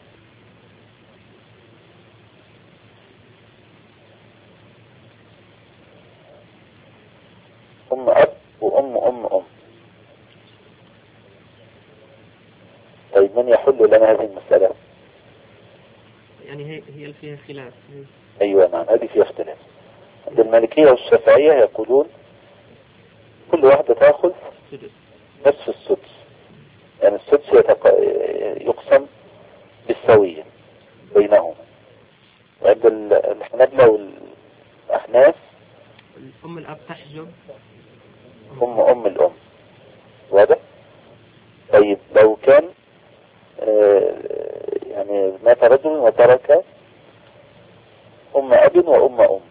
Speaker 1: أم أب وأم. طيب من يحل لنا هذه المسألة؟
Speaker 2: يعني هي اللي فيها خلاف.
Speaker 1: أيوة نعم، هذه فيها اختلاف. عند المالكية والشافعية يقولون كل واحدة تأخذ نصف السدس، يعني السدس يقسم بالسوية بينهما. وعند الحنابلة والأحناف
Speaker 2: أم الأب تحجب
Speaker 1: أم الأم. واضح؟ طيب لو كان يعني مات رجل وترك أم أب وأم.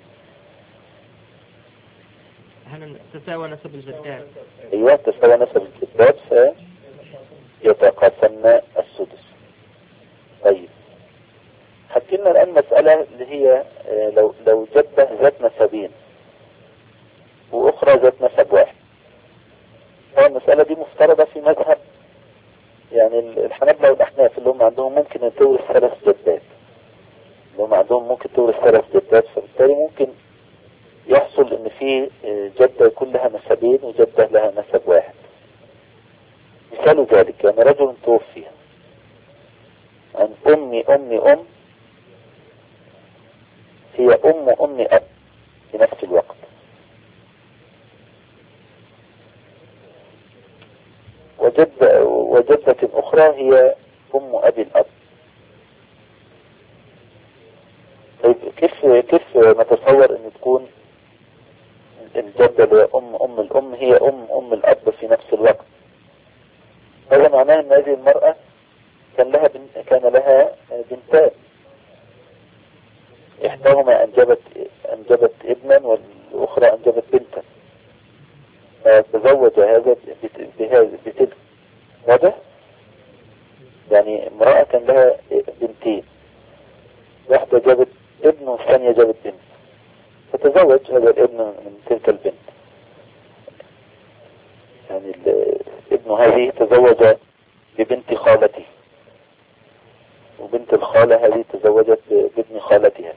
Speaker 2: هل تساوى نسب الجدات؟
Speaker 1: أيوة تساوى نسب الجدات فيتقاسمن السدس. طيب حكينا الآن مسألة اللي هي لو جدة ذات نسبين وأخرى ذات نسب واحد. المسألة دي مفترضة في مذهب يعني الحنابلة والأحناف اللي هم عندهم ممكن تورث 3 جدات، فبالتالي ممكن يحصل ان في جدة يكون لها نسبين وجدة لها نسب واحد. مثال ذلك يعني رجل توفي عن أم هي أم أب في نفس الوقت، وجدة أخرى هي أم أبي الأب. طيب كيف نتصور أن تكون الجدة اللي هي أم الأم هي أم الأب في نفس الوقت؟ هذا معناه أن هذه المرأة كان لها بنتان، إحداهما أنجبت ابنا والأخرى أنجبت بنتا، فتزوج هذا بتلك. واضح؟ يعني امرأة كان لها بنتين، واحدة جابت ابن والثانية جابت بنت، فتزوج هذا الابن من تلك البنت. يعني ابن هذه تزوج ببنت خالته، وبنت الخالة هذه تزوجت بابن خالتها.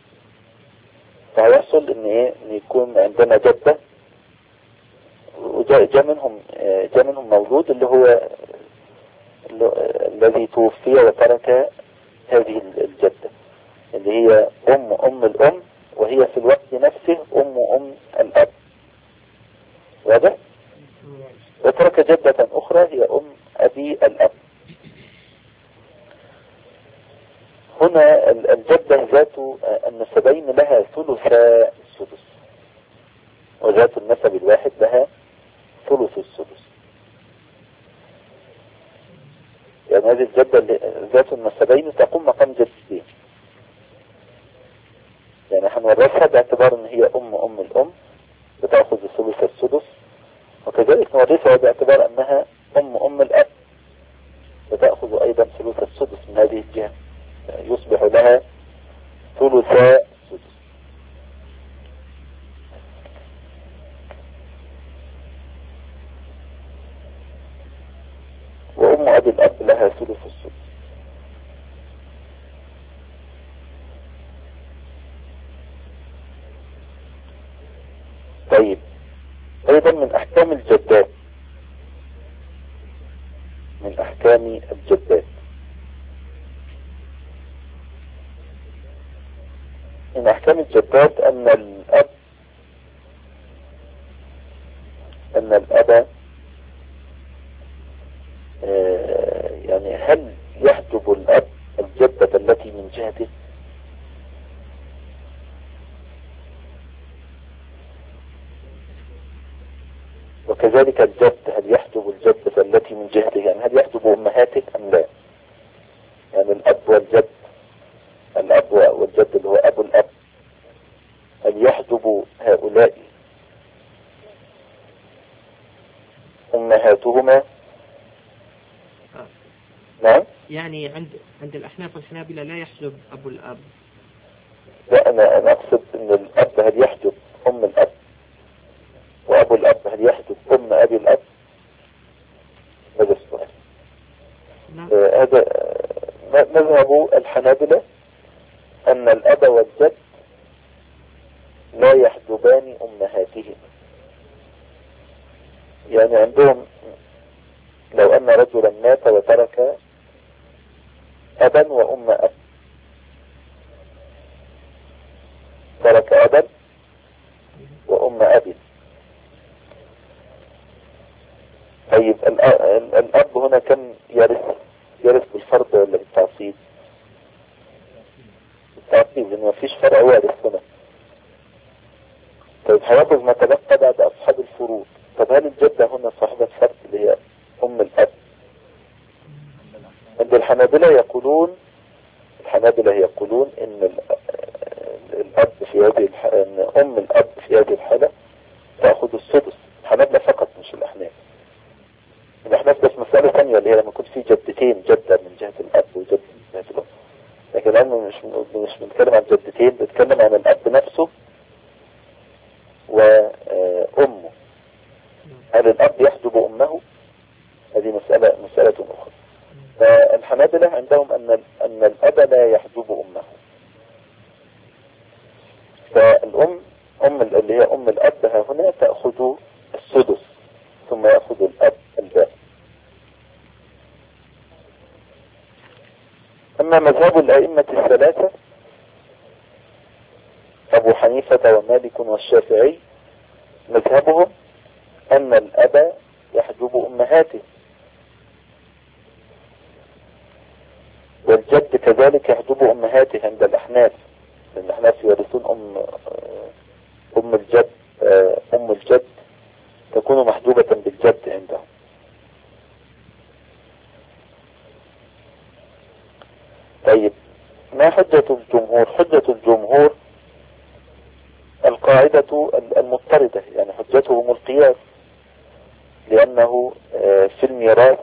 Speaker 1: فهيحصل ان يكون عندنا جدة وجاء منهم مولود اللي هو الذي توفي وترك هذه الجدة اللي هي أم الأم، وهي في الوقت نفسه أم الأب. واضح؟ وترك جدة أخرى هي أم أبي الأب. هنا الجدة ذات النسبين لها ثلثا السدس، وذات النسب الواحد لها ثلث السدس. يعني هذه الجدة ذات النسبين تقوم مقام جدتين، يعني هنورثها باعتبار ان هي أم الأم بتأخذ ثلث السدس، وكذلك نورثها باعتبار انها أم الأب بتأخذ أيضا ثلث السدس من هذه الجهة، يصبح لها ثلثا السدس. وأم أبي الأب لها ثلث السدس. طيب أيضا من أحكام الجدات من أحكام الجدات أن الأب يعني هل يحجب الأب الجدة التي من جهته؟ كذلك الجد، هل يحجب الجدة التي من جهته، يعني هل يحجب أمهاته أم لا؟ يعني الأب والجد، الأب والجد اللي هو أبو الأب، هل يحجب هؤلاء أمهاتهما؟ نعم.
Speaker 2: يعني عند الأحناف والحنابلة لا يحجب أبو الأب.
Speaker 1: لا، أنا أقصد أن الأب هل يحجب أم الأب، وأبو الأب هل يحجب أم أبي الأب؟ هذا السؤال. هذا مذهب الحنابلة أن الأب والجد لا يحجبان أمهاتهم. يعني عندهم لو أن رجلا مات وترك أبا وأم أب، ترك أبا وأم أب، طيب الأب هنا كم يرث بالفرض ولا بالتعصيب؟ بالتعصيب، لأنه ما فيش فرع وارث هنا. طيب هياخذ ما تبقى بعد أصحاب الفروض. طب هل الجدة هنا صاحبة فرد اللي هي أم الأب؟ عند الحنابلة يقولون إن الأب في هذه إن أم الأب في هذه الحالة تأخذ السدس. الحنابلة فقط مش الأحناف. الأحناف بس مسألة ثانية اللي هي لما يكون في جدتين، جدة من جهة الأب وجدة من جهة الأم. لكن الآن مش بنتكلم عن جدتين، بنتكلم عن الأب نفسه وأمه. هل الأب يحجب أمه؟ هذه مسألة أخرى. فالحنابلة عندهم أن الأب لا يحجب أمه. فالأم اللي هي أم الأب هنا تأخذ السدس، ثم يأخذ الأب الباقي. أما مذهب الأئمة الثلاثة أبو حنيفة ومالك والشافعي، مذهبهم أن الأب يحجب أمهاته، والجد كذلك يحجب أمهاته عند الأحناف، لأن الأحناف يورثون أم الجد تكون محجوبة بالجد عندهم. طيب ما حجة الجمهور؟ حجة الجمهور القاعدة المضطردة، يعني حجتهم القياس، لأنه في الميراث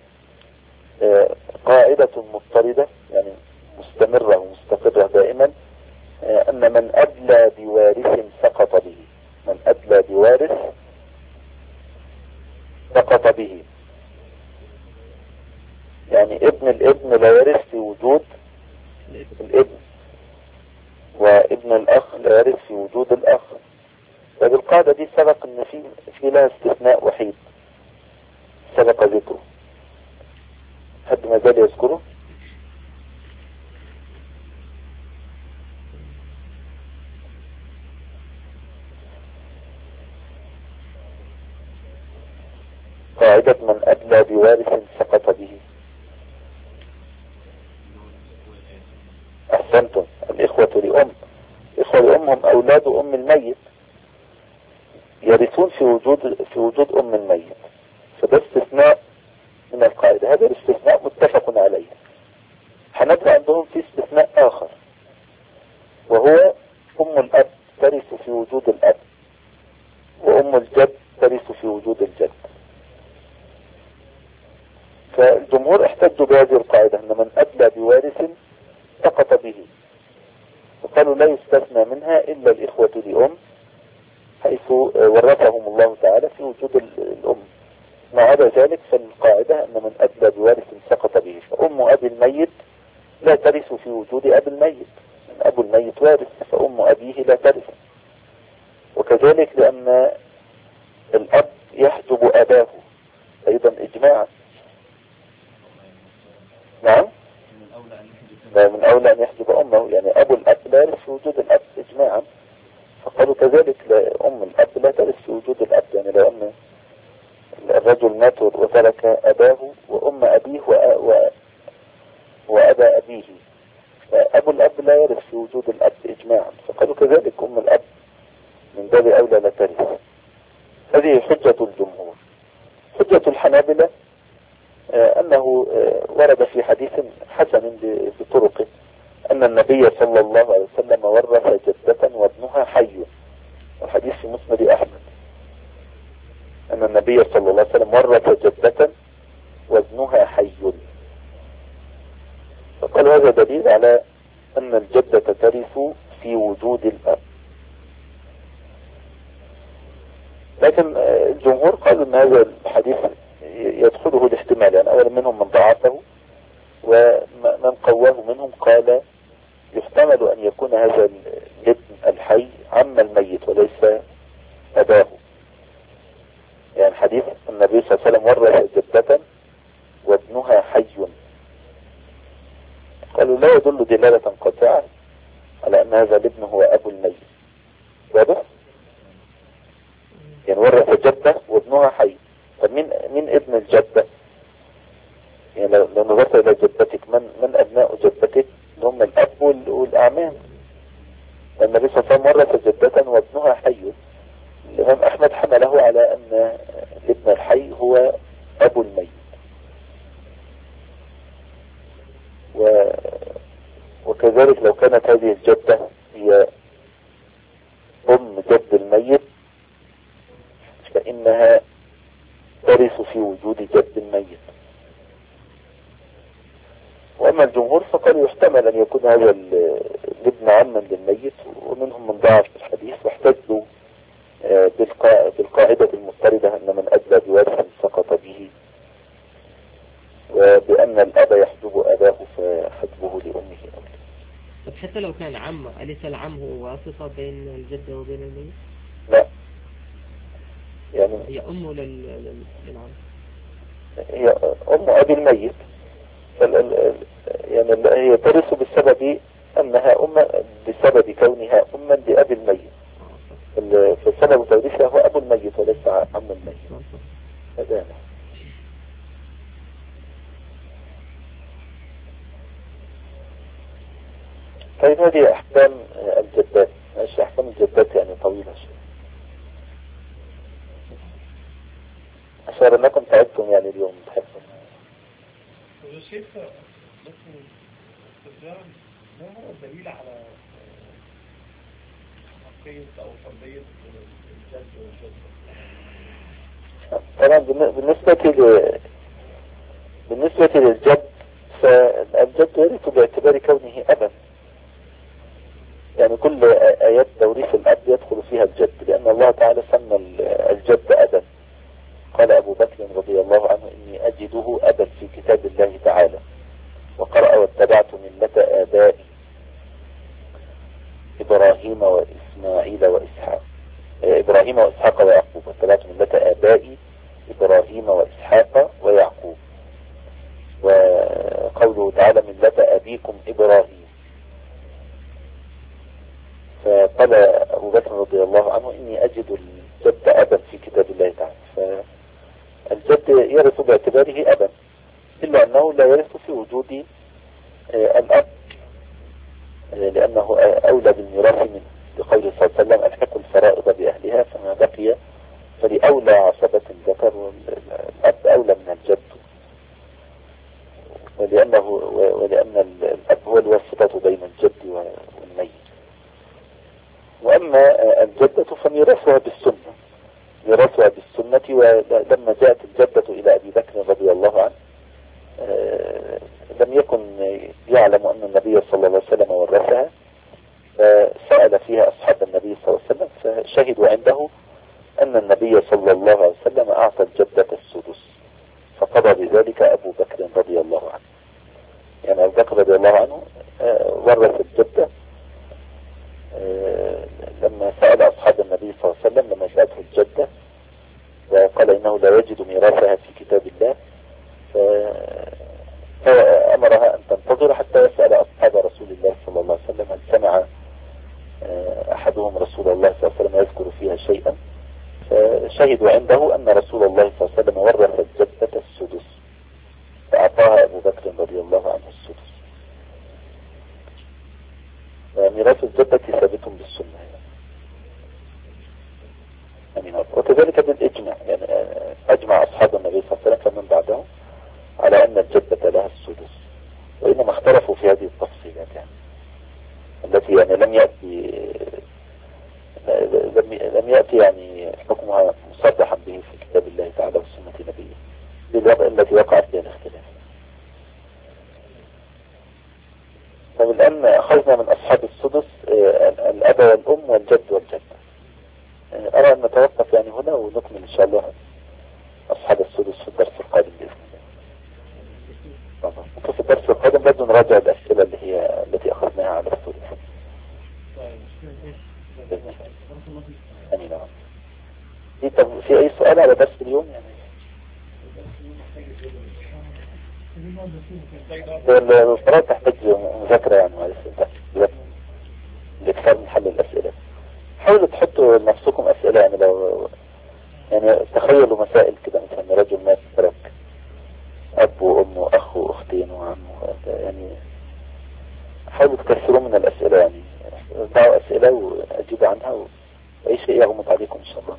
Speaker 1: قاعدة مضطردة يعني مستمرة ومستقرة دائما، أن من أدلى بوارث سقط به. من أدلى بوارث سقط به، يعني ابن الابن لا يرث في وجود الابن، وابن الأخ لا يرث في وجود الأخ. فبالقاعدة دي سبق أن في لها استثناء وحيد سبق ذكره. حد ما زال يذكره؟ قاعدة من أدلى بوارث سقط به. أحسنتم. الإخوة لأم، الإخوة لأم هم أولاد أم الميت، يرثون في وجود أم الميت، فده استثناء من القاعدة. هذا الاستثناء متفق عليه. حنبدأ عندهم في استثناء آخر، وهو أم الأب ترث في وجود الأب، وأم الجد ترث في وجود الجد. فالجمهور احتجوا بهذه القاعدة أن من أدلى بوارث سقط به، وقالوا لا يستثنى منها إلا الإخوة لأم، حيث ورثهم الله تعالى في وجود الأم. ما عدا ذلك فالقاعدة أن من أدلى بوارث سقط به، فأم أبي الميت لا ترث في وجود أبي الميت، أبو الميت وارث، فأم أبيه لا ترث. وكذلك لأن الأب يحجب أباه أيضا إجماعا. نعم، من أولى أن يحجب أمه، يعني أبو الأب لا يرث في وجود الأب إجماعا. فقالوا كذلك أم الأب لا ترث في وجود الأب، يعني لو أن الرجل مات وترك أباه وأم أبيه وأبا أبيه، فأبو الأب لا يرث في وجود الأب إجماعا. فقالوا كذلك أم الأب من باب أولى لا ترث. هذه حجة الجمهور. حجة الحنابلة أنه ورد في حديث حسن بطرق أن النبي صلى الله عليه وسلم ورث جدة وابنها حي، والحديث في مسند أحمد أن النبي صلى الله عليه وسلم ورث جدة وابنها حي. فقال هذا دليل على أن الجدة ترث في وجود الأب. لكن الجمهور قالوا أن هذا الحديث يدخله الاحتمال، يعني أولا منهم من ضعفه، ومن قواه منهم قال يحتمل أن يكون هذا الابن الحي عم الميت وليس أباه. يعني حديث النبي صلى الله عليه وسلم ورث جدة وابنها حي، قالوا لا يدل دلالة قاطعة على أن هذا الابن هو أبو الميت. واضح؟ يعني ورث جدة وابنها حي، طب مين ابن الجدة؟ يعني لو نظرت إلى جدتك من أبناء جدتك؟ هم الأب والأعمام. النبي صلى الله عليه وسلم ورث جدة وابنها حي. الإمام أحمد حمله على أن الابن الحي هو أبو الميت. وكذلك لو كانت هذه الجدة هي أم جد الميت فإنها ترث في وجود جد الميت. وأما الجمهور فقالوا يحتمل أن يكون هذا الابن عما للميت، ومنهم من ضعف الحديث واحتجوا بالقاعدة المضطردة أن من أدى بوارث سقط به، وبأن الأب يحجب أباه فحجبه لأمه أولى.
Speaker 2: طب حتى لو كان عم، أليس العم هو واسطة بين الجدة وبين الميت؟
Speaker 1: لا، يعني
Speaker 2: هي أمه للعم،
Speaker 1: هي أم أبي الميت، يعني هي ترث بسبب أنها بسبب كونها أما لأبي الميت، فالسبب توريثها هو أبو الميت وليس عم الميت. هذا طيب. هذه أحكام الجدات، ماشي. أحكام الجدات يعني طويلة شوية، أشار أنكم تعبتم يعني اليوم تحبون.
Speaker 3: شايف مثل استخدام ما هو الدليل على حقية أو فردية الجد والجدة؟
Speaker 1: طبعا بالنسبة للجد فالجد يرث باعتبار كونه أبا، يعني كل آيات توريث الأب يدخل فيها الجد، لأن الله تعالى سمى الجد أبا. قال أبو بكر رضي الله عنه إني أجده أبا في كتاب الله تعالى، وقرأ واتبعت ملة آبائي إبراهيم وإسماعيل وإسحاق، إبراهيم وإسحاق ويعقوب، واتبعت ملة آبائي إبراهيم وإسحاق ويعقوب. وقوله تعالى ملة أبيكم إبراهيم، فقال أبو بكر رضي الله عنه إني أجد الجد أبا في كتاب الله تعالى. فالجد يرث باعتباره أبا، إلا أنه لا يرث في وجود الأب، لأنه أولى بالميراث منه، لقول صلى الله عليه وسلم ألحقوا الفرائض بأهلها فما بقي فلأولى عصبة ذكر، والأب أولى من الجد، ولأن الأب هو الواسطة بين الجد والميت. وأما الجدة فميراثها بالسنة، ولما جاءت الجدة إلى أبي بكر رضي الله عنه لم يكن يعلم أن النبي صلى الله عليه وسلم ورثها، فسأل فيها أصحاب النبي صلى الله عليه وسلم فشهدوا عنده أن النبي صلى الله عليه وسلم أعطى الجدة السدس، فقضى بذلك أبو بكر رضي الله عنه. يعني أبو بكر رضي الله عنه ورث الجدة لما سأل أصحاب النبي صلى الله عليه وسلم، لما جاءته الجدة وقال إنه لا يجد ميراثها في كتاب الله، فأمرها أن تنتظر حتى يسأل أصحاب رسول الله صلى الله عليه وسلم هل سمع أحدهم رسول الله صلى الله عليه وسلم يذكر فيها شيئا، فشهدوا عنده أن رسول الله صلى الله عليه وسلم ورث الجدة السدس، فأعطاها أبو بكر رضي الله عنه السدس. ميراث الجدة ثابت بالسنة. وكذلك بالإجماع. التي وقعت فيها الاختلاف. طب الآن أخذنا من أصحاب السدس الأب والأم والجد والجدة. أرى أن نتوقف يعني هنا ونكمل إن شاء الله أصحاب السدس في الدرس القادم بإذن الله. ممكن في الدرس القادم برضه نراجع الأسئلة التي أخذناها على السدس. أمين. طب في أي سؤال على درس اليوم يعني؟ القراءة تحتاج مذاكرة يعني معلش لإكثار من حل الأسئلة. حاولوا تحطوا لنفسكم أسئلة يعني لو يعني تخيلوا مسائل كده مثلا رجل مات ترك أب وأم وأخ وأختين وعم يعني حاولوا تكثروا من الأسئلة يعني ضعوا أسئلة وأجيبوا عنها وأي شيء يغمض عليكم إن شاء الله.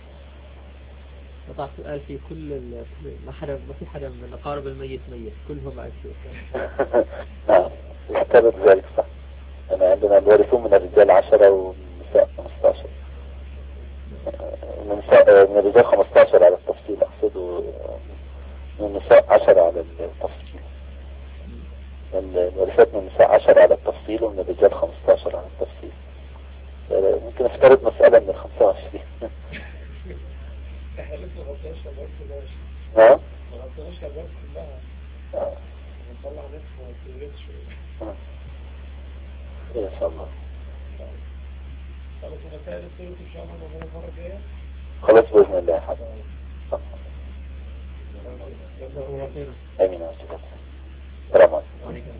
Speaker 2: وضع سؤال في كل ما في حدا من أقارب الميت ميت كلهم عايشين.
Speaker 1: نعم يعتبر ذلك صح. أنا عندنا الوارثون من الرجال 10 والنساء 15. من الرجال 15 على التفصيل أقصد من النساء 10 على التفصيل. الوارثات من النساء 10 على التفصيل ومن الرجال 15 على التفصيل. ممكن افترض مسألة من 25.
Speaker 3: احنا لسه ما غطيناش الابواب كلها.
Speaker 1: نعم
Speaker 3: ما غطيناش الابواب كلها. بنطلع ناس ما تدرسش.
Speaker 1: ان شاء الله.
Speaker 3: خلاص مسائل السيرة ان شاء الله المرة الجاية.
Speaker 1: خلاص بإذن الله يا حبيبي. امين يا رب. السلام عليكم.